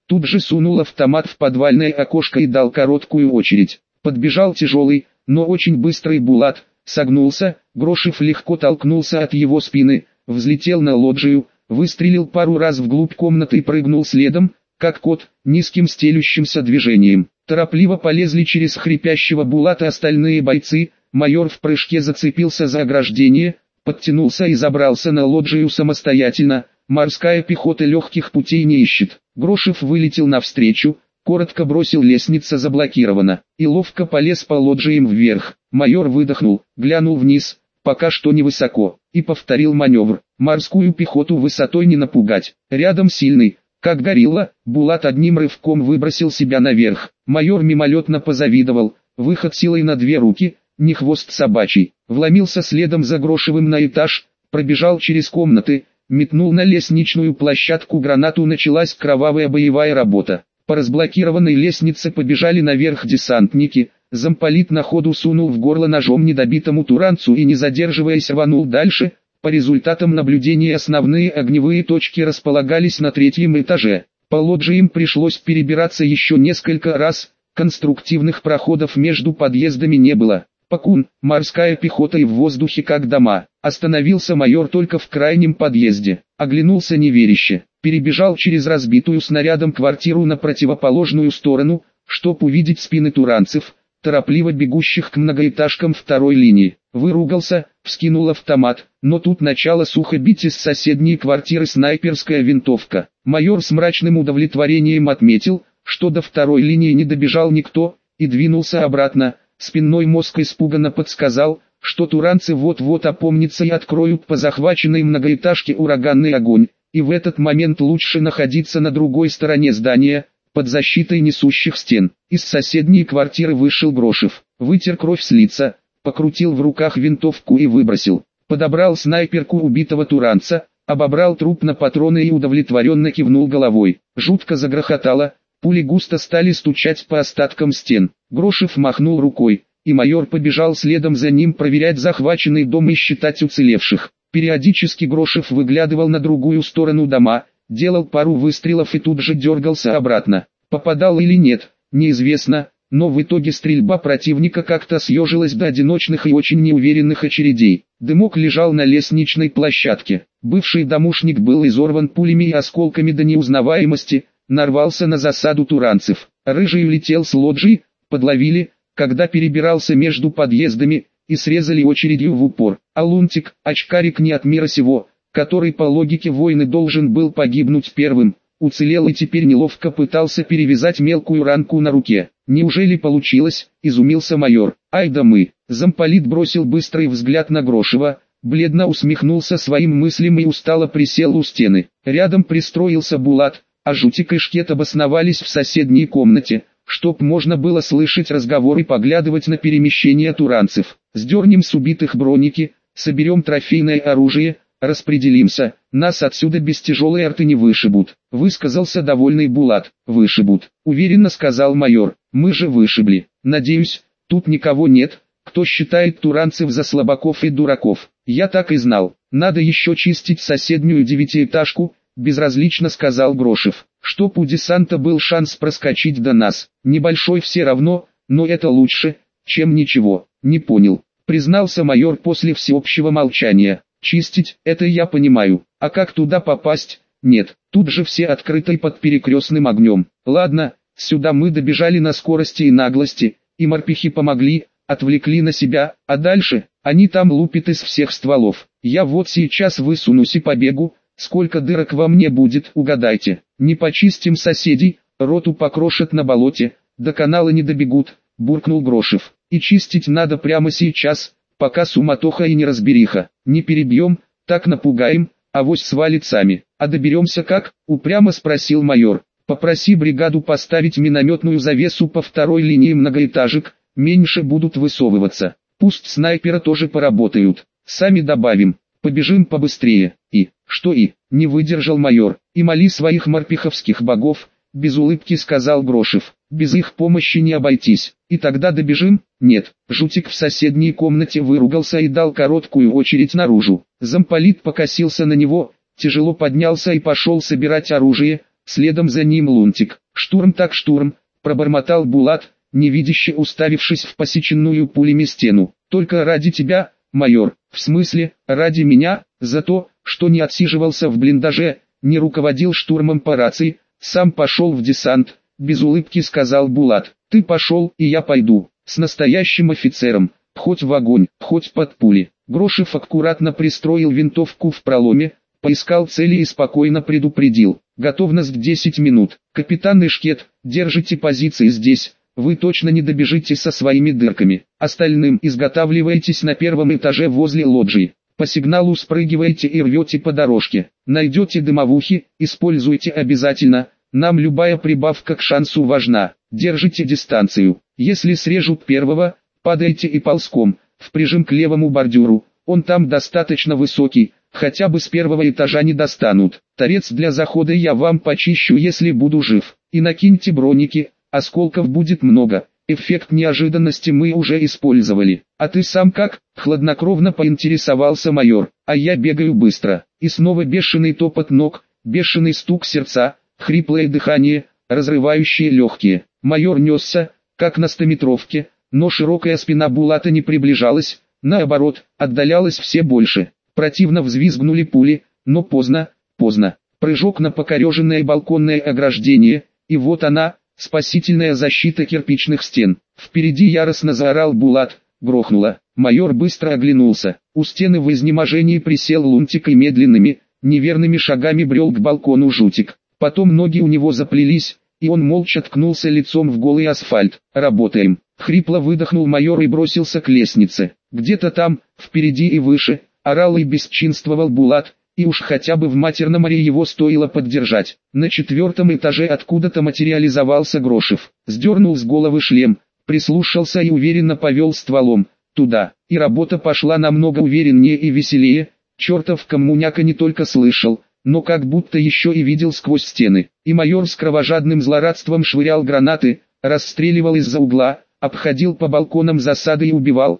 тут же сунул автомат в подвальное окошко и дал короткую очередь. Подбежал тяжелый, но очень быстрый Булат, согнулся, Грошев легко толкнулся от его спины, взлетел на лоджию, выстрелил пару раз вглубь комнаты и прыгнул следом, как кот, низким стелющимся движением. Торопливо полезли через хрипящего Булата остальные бойцы, майор в прыжке зацепился за ограждение, подтянулся и забрался на лоджию самостоятельно, морская пехота легких путей не ищет. Грошев вылетел навстречу, коротко бросил: лестница заблокирована, и ловко полез по лоджиям вверх. Майор выдохнул, глянул вниз, пока что невысоко, и повторил маневр. Морскую пехоту высотой не напугать, рядом сильный, как горилла. Булат одним рывком выбросил себя наверх. Майор мимолетно позавидовал, выход силой на две руки, не хвост собачий. Вломился следом за Грошевым на этаж, пробежал через комнаты, метнул на лестничную площадку гранату. Началась кровавая боевая работа. По разблокированной лестнице побежали наверх десантники. Замполит на ходу сунул в горло ножом недобитому туранцу и, не задерживаясь, рванул дальше. По результатам наблюдения основные огневые точки располагались на третьем этаже. По лоджиям пришлось перебираться еще несколько раз, конструктивных проходов между подъездами не было. Пакун, морская пехота и в воздухе как дома. Остановился майор только в крайнем подъезде. Оглянулся неверяще. Перебежал через разбитую снарядом квартиру на противоположную сторону, чтоб увидеть спины туранцев, торопливо бегущих к многоэтажкам второй линии. Выругался, вскинул автомат, но тут начало сухо бить из соседней квартиры снайперская винтовка. Майор с мрачным удовлетворением отметил, что до второй линии не добежал никто, и двинулся обратно. Спинной мозг испуганно подсказал, что туранцы вот-вот опомнятся и откроют по захваченной многоэтажке ураганный огонь, и в этот момент лучше находиться на другой стороне здания, под защитой несущих стен. Из соседней квартиры вышел Грошев, вытер кровь с лица, покрутил в руках винтовку и выбросил. Подобрал снайперку убитого туранца, обобрал труп на патроны и удовлетворенно кивнул головой. Жутко загрохотало, пули густо стали стучать по остаткам стен. Грошев махнул рукой, и майор побежал следом за ним проверять захваченный дом и считать уцелевших. Периодически Грошев выглядывал на другую сторону дома, делал пару выстрелов и тут же дергался обратно. Попадал или нет, неизвестно, но в итоге стрельба противника как-то съежилась до одиночных и очень неуверенных очередей. Дымок лежал на лестничной площадке. Бывший домушник был изорван пулями и осколками до неузнаваемости, нарвался на засаду туранцев. Рыжий улетел с лоджии, подловили, когда перебирался между подъездами, и срезали очередью в упор. А Лунтик, очкарик не от мира сего, который по логике войны должен был погибнуть первым, уцелел и теперь неловко пытался перевязать мелкую ранку на руке. «Неужели получилось?» – изумился майор. «Ай да мы!» Замполит бросил быстрый взгляд на Грошева, бледно усмехнулся своим мыслям и устало присел у стены. Рядом пристроился Булат, а Жутик и Шкет обосновались в соседней комнате, чтоб можно было слышать разговор и поглядывать на перемещение туранцев. «Сдернем с убитых броники, соберем трофейное оружие, распределимся, нас отсюда без тяжелой арты не вышибут», — высказался довольный Булат. «Вышибут», — уверенно сказал майор. «Мы же вышибли. Надеюсь, тут никого нет, кто считает туранцев за слабаков и дураков». «Я так и знал. Надо еще чистить соседнюю девятиэтажку», — безразлично сказал Грошев. «Чтоб у десанта был шанс проскочить до нас. Небольшой все равно, но это лучше, чем ничего». «Не понял», — признался майор после всеобщего молчания. «Чистить, это я понимаю. А как туда попасть? Нет, тут же все открыты под перекрестным огнем. Ладно, сюда мы добежали на скорости и наглости, и морпехи помогли, отвлекли на себя, а дальше, они там лупят из всех стволов. Я вот сейчас высунусь и побегу, сколько дырок во мне будет, угадайте. Не почистим соседей, роту покрошат на болоте, до канала не добегут», — буркнул Грошев. «И чистить надо прямо сейчас, пока суматоха и неразбериха. Не перебьем, так напугаем, авось свалит сами». «А доберемся как?» — упрямо спросил майор. «Попроси бригаду поставить минометную завесу по второй линии многоэтажек, меньше будут высовываться. Пусть снайперы тоже поработают. Сами добавим. Побежим побыстрее». Не выдержал майор. «И моли своих морпеховских богов», — без улыбки сказал Грошев. «Без их помощи не обойтись. И тогда добежим?» «Нет». Жутик в соседней комнате выругался и дал короткую очередь наружу. Замполит покосился на него, тяжело поднялся и пошел собирать оружие, следом за ним Лунтик. «Штурм так штурм», пробормотал Булат, невидяще уставившись в посеченную пулями стену. «Только ради тебя, майор». «В смысле, ради меня, за то, что не отсиживался в блиндаже, не руководил штурмом по рации, сам пошел в десант», без улыбки сказал Булат. «Ты пошел, и я пойду, с настоящим офицером, хоть в огонь, хоть под пули». Грошев аккуратно пристроил винтовку в проломе, поискал цели и спокойно предупредил. «Готовность 10 минут. Капитан Ишкет, держите позиции здесь, вы точно не добежите со своими дырками. Остальным изготавливайтесь на первом этаже возле лоджии. По сигналу спрыгивайте и рвете по дорожке. Найдете дымовухи, используйте обязательно, нам любая прибавка к шансу важна. Держите дистанцию. Если срежут первого, падайте и ползком, в прижим к левому бордюру, он там достаточно высокий, хотя бы с первого этажа не достанут. Торец для захода я вам почищу, если буду жив. И накиньте броники, осколков будет много. Эффект неожиданности мы уже использовали. А ты сам как?» — хладнокровно поинтересовался майор. «А я бегаю быстро». И снова бешеный топот ног, бешеный стук сердца, хриплое дыхание, разрывающие легкие. Майор несся, как на стометровке, но широкая спина Булата не приближалась, наоборот, отдалялась все больше. Противно взвизгнули пули, но поздно. Прыжок на покореженное балконное ограждение, и вот она, спасительная защита кирпичных стен. Впереди яростно заорал Булат, грохнуло. Майор быстро оглянулся. У стены в изнеможении присел Лунтик и медленными, неверными шагами брел к балкону Жутик. Потом ноги у него заплелись, и он молча ткнулся лицом в голый асфальт. «Работаем!» — хрипло выдохнул майор и бросился к лестнице. Где-то там, впереди и выше, орал и бесчинствовал Булат, и уж хотя бы в матерном море его стоило поддержать. На 4-м этаже откуда-то материализовался Грошев. Сдернул с головы шлем, прислушался и уверенно повел стволом. Туда. И работа пошла намного увереннее и веселее. Чертов коммуняка не только слышал, но как будто еще и видел сквозь стены. И майор с кровожадным злорадством швырял гранаты, расстреливал из-за угла, обходил по балконам засады и убивал.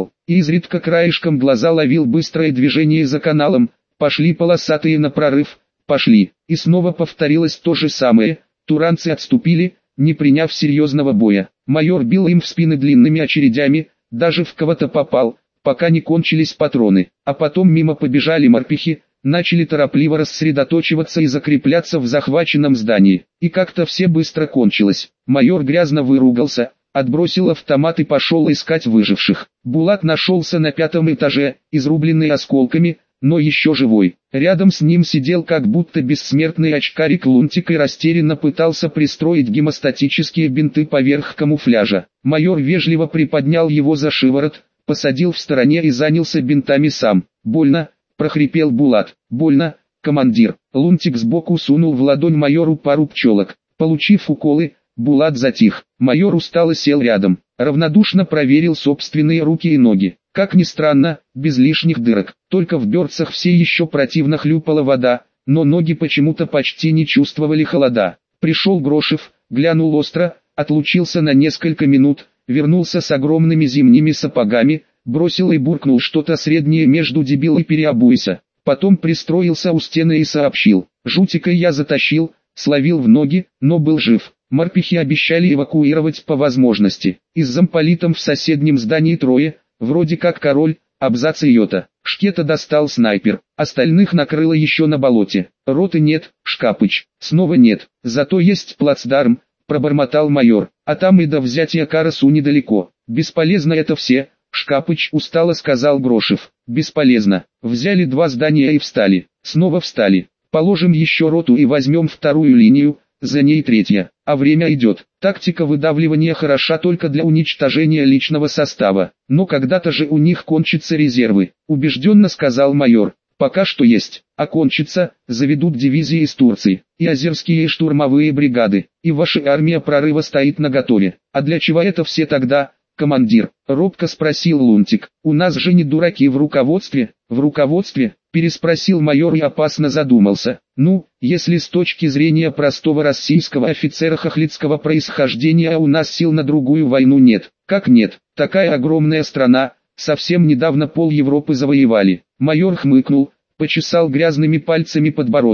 И изредка краешком глаза ловил быстрое движение за каналом. Пошли полосатые на прорыв, пошли. И снова повторилось то же самое. Туранцы отступили, не приняв серьезного боя. Майор бил им в спины длинными очередями, даже в кого-то попал, пока не кончились патроны. А потом мимо побежали морпехи, начали торопливо рассредоточиваться и закрепляться в захваченном здании. И как-то все быстро кончилось. Майор грязно выругался, отбросил автомат и пошел искать выживших. Булат нашелся на 5-м этаже, изрубленный осколками, но еще живой. Рядом с ним сидел как будто бессмертный очкарик Лунтик и растерянно пытался пристроить гемостатические бинты поверх камуфляжа. Майор вежливо приподнял его за шиворот, посадил в стороне и занялся бинтами сам. «Больно», — прохрипел Булат. «Больно, командир». Лунтик сбоку сунул в ладонь майору пару пчелок. Получив уколы, Булат затих. Майор устало сел рядом, равнодушно проверил собственные руки и ноги. Как ни странно, без лишних дырок, только в берцах все еще противно хлюпала вода, но ноги почему-то почти не чувствовали холода. Пришел Грошев, глянул остро, отлучился на несколько минут, вернулся с огромными зимними сапогами, бросил и буркнул что-то среднее между «дебил» и «переобуйся». Потом пристроился у стены и сообщил: «Жутика я затащил, словил в ноги, но был жив». Морпехи обещали эвакуировать по возможности. Из замполитом в соседнем здании трое, вроде как король, абзац и йота. Шкета достал снайпер, остальных накрыло еще на болоте. Роты нет, Шкапыч, снова нет, зато есть плацдарм, пробормотал майор, а там и до взятия Карасу недалеко. Бесполезно это все, Шкапыч, устало сказал Грошев. Бесполезно. Взяли 2 здания и встали. Снова встали. Положим еще роту и возьмем 2-ю линию, за ней 3-я. А время идет. Тактика выдавливания хороша только для уничтожения личного состава. Но когда-то же у них кончатся резервы, убежденно сказал майор. Пока что есть. А кончится, заведут дивизии из Турции, и азерские штурмовые бригады, и ваша армия прорыва стоит наготове. А для чего это все тогда, командир? Робко спросил Лунтик. У нас же не дураки в руководстве. В руководстве? Переспросил майор и опасно задумался. Ну, если с точки зрения простого российского офицера хохлицкого происхождения у нас сил на другую войну нет. Как нет? Такая огромная страна, совсем недавно пол Европы завоевали. Майор хмыкнул, почесал грязными пальцами подбородок,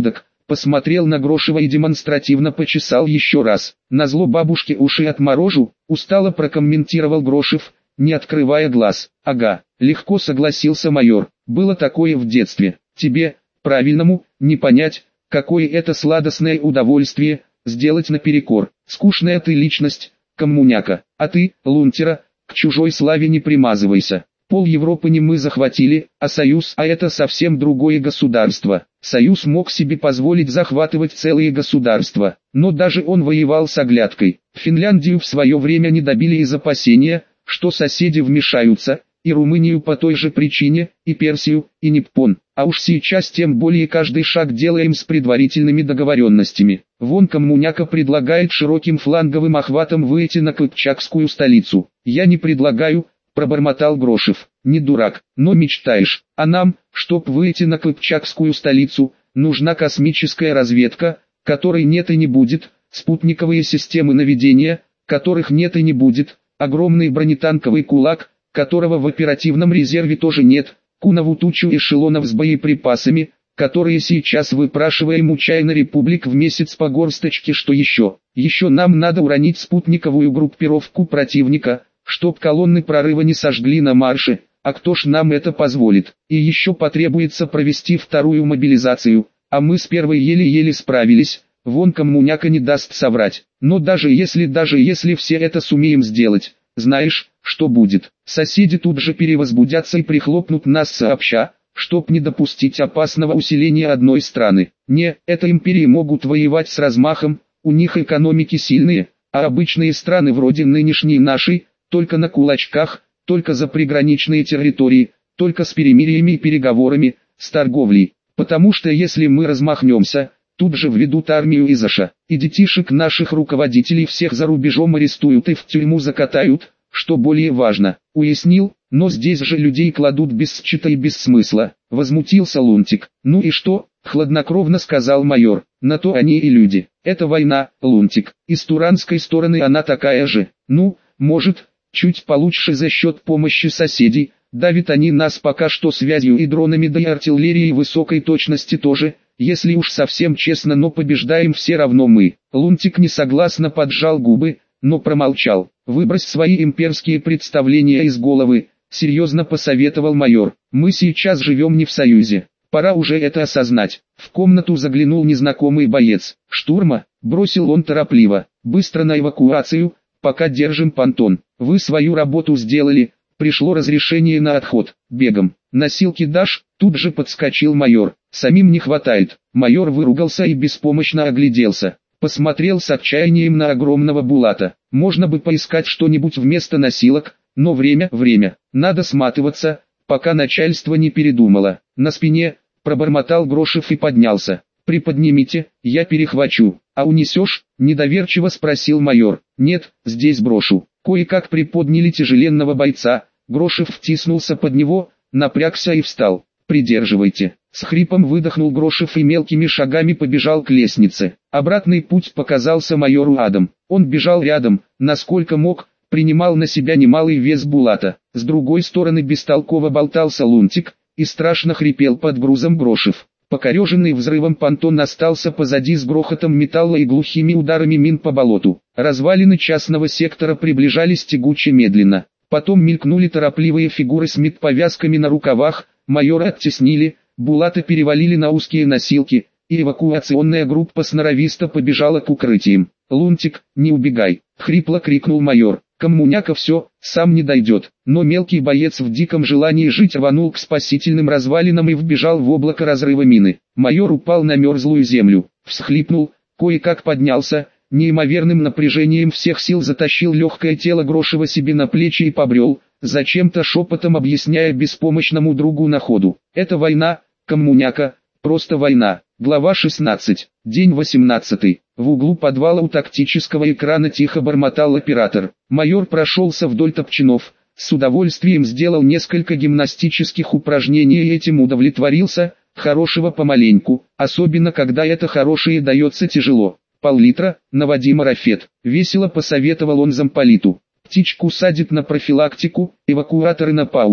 посмотрел на Грошева и демонстративно почесал еще раз. Назло бабушке уши отморожу, устало прокомментировал Грошев, не открывая глаз. Ага, легко согласился майор, было такое в детстве. Тебе, правильному, не понять, какое это сладостное удовольствие, сделать наперекор. Скучная ты личность, коммуняка, а ты, Лунтера, к чужой славе не примазывайся. Пол Европы не мы захватили, а Союз, а это совсем другое государство. Союз мог себе позволить захватывать целые государства, но даже он воевал с оглядкой. Финляндию в свое время не добили из опасения, что соседи вмешаются, и Румынию по той же причине, и Персию, и Ниппон. А уж сейчас тем более каждый шаг делаем с предварительными договоренностями. Вон коммуняка предлагает широким фланговым охватом выйти на Кыпчакскую столицу. Я не предлагаю, пробормотал Грошев. Не дурак, но мечтаешь. А нам, чтоб выйти на Кыпчакскую столицу, нужна космическая разведка, которой нет и не будет, спутниковые системы наведения, которых нет и не будет, огромный бронетанковый кулак, которого в оперативном резерве тоже нет, кунову тучу эшелонов с боеприпасами, которые сейчас выпрашиваем у чайной республик в месяц по горсточке. Что еще? Еще нам надо уронить спутниковую группировку противника, чтоб колонны прорыва не сожгли на марше, а кто ж нам это позволит? И еще потребуется провести вторую мобилизацию, а мы с первой еле-еле справились, вон коммуняка не даст соврать. Но даже если все это сумеем сделать, знаешь, что будет? Соседи тут же перевозбудятся и прихлопнут нас сообща, чтоб не допустить опасного усиления одной страны. Не, это империи могут воевать с размахом, у них экономики сильные, а обычные страны вроде нынешней нашей, только на кулачках, только за приграничные территории, только с перемириями и переговорами, с торговлей. Потому что если мы размахнемся, тут же введут армию изоша, и детишек наших руководителей всех за рубежом арестуют и в тюрьму закатают, что более важно, уяснил, но здесь же людей кладут без счета и без смысла, возмутился Лунтик. Ну и что, хладнокровно сказал майор, на то они и люди, это война, Лунтик, и с туранской стороны она такая же, ну, может, чуть получше за счет помощи соседей, давят они нас пока что связью и дронами, да и артиллерией высокой точности тоже, если уж совсем честно, но побеждаем все равно мы. Лунтик несогласно поджал губы, но промолчал. Выбрось свои имперские представления из головы, серьезно посоветовал майор. Мы сейчас живем не в Союзе, пора уже это осознать. В комнату заглянул незнакомый боец. Штурма, бросил он торопливо, быстро на эвакуацию, пока держим понтон. Вы свою работу сделали, пришло разрешение на отход. Бегом. Носилки дашь? Тут же подскочил майор. Самим не хватает. Майор выругался и беспомощно огляделся. Посмотрел с отчаянием на огромного Булата. Можно бы поискать что-нибудь вместо носилок, но время. Надо сматываться, пока начальство не передумало. На спине, пробормотал Грошев и поднялся. Приподнимите, я перехвачу. А унесешь? Недоверчиво спросил майор. Нет, здесь брошу. Кое-как приподняли тяжеленного бойца. Грошев втиснулся под него, напрягся и встал. Придерживайте. С хрипом выдохнул Грошев и мелкими шагами побежал к лестнице. Обратный путь показался майору адом. Он бежал рядом, насколько мог, принимал на себя немалый вес Булата. С другой стороны бестолково болтался Лунтик, и страшно хрипел под грузом Грошев. Покореженный взрывом понтон остался позади с грохотом металла и глухими ударами мин по болоту. Развалины частного сектора приближались тягуче медленно. Потом мелькнули торопливые фигуры с медповязками на рукавах, майора оттеснили, Булата перевалили на узкие носилки, и эвакуационная группа сноровисто побежала к укрытиям. «Лунтик, не убегай!» — хрипло крикнул майор. Коммуняка все, сам не дойдет. Но мелкий боец в диком желании жить рванул к спасительным развалинам и вбежал в облако разрыва мины. Майор упал на мерзлую землю, всхлипнул, кое-как поднялся, неимоверным напряжением всех сил затащил легкое тело Грошева себе на плечи и побрел, зачем-то шепотом объясняя беспомощному другу на ходу. «Это война, коммуняка, просто война». Глава 16. День 18. В углу подвала у тактического экрана тихо бормотал оператор. Майор прошелся вдоль топчанов, с удовольствием сделал несколько гимнастических упражнений и этим удовлетворился. Хорошего помаленьку, особенно когда это хорошее дается тяжело. Пол-литра, наводи марафет. Весело посоветовал он замполиту. Птичку садит на профилактику, эвакуаторы на паузе.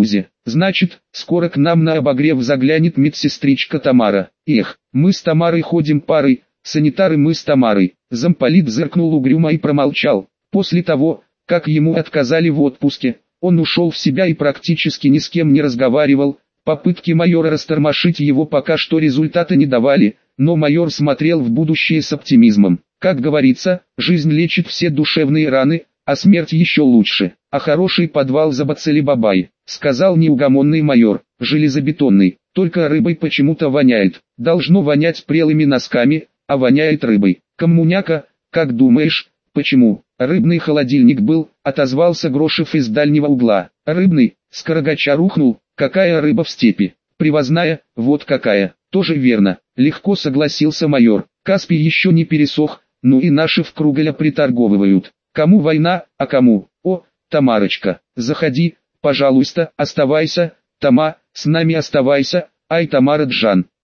Значит, скоро к нам на обогрев заглянет медсестричка Тамара. Эх, мы с Тамарой ходим парой, санитары мы с Тамарой. Замполит зыркнул угрюмо и промолчал. После того, как ему отказали в отпуске, он ушел в себя и практически ни с кем не разговаривал. Попытки майора растормошить его пока что результата не давали, но майор смотрел в будущее с оптимизмом. Как говорится, жизнь лечит все душевные раны, а смерть еще лучше. А хороший подвал за Бацели-бабай, сказал неугомонный майор, железобетонный, только рыбой почему-то воняет. Должно вонять прелыми носками, а воняет рыбой. Коммуняка, как думаешь, почему? Рыбный холодильник был, отозвался Грошев из дальнего угла. Рыбный, скорогача рухнул, какая рыба в степи? Привозная, вот какая, тоже верно, легко согласился майор. Каспий еще не пересох, ну и наши в Круголя приторговывают. Кому война, а кому? О, Тамарочка, заходи, пожалуйста, оставайся, Тама, с нами оставайся, ай Тамара Джан.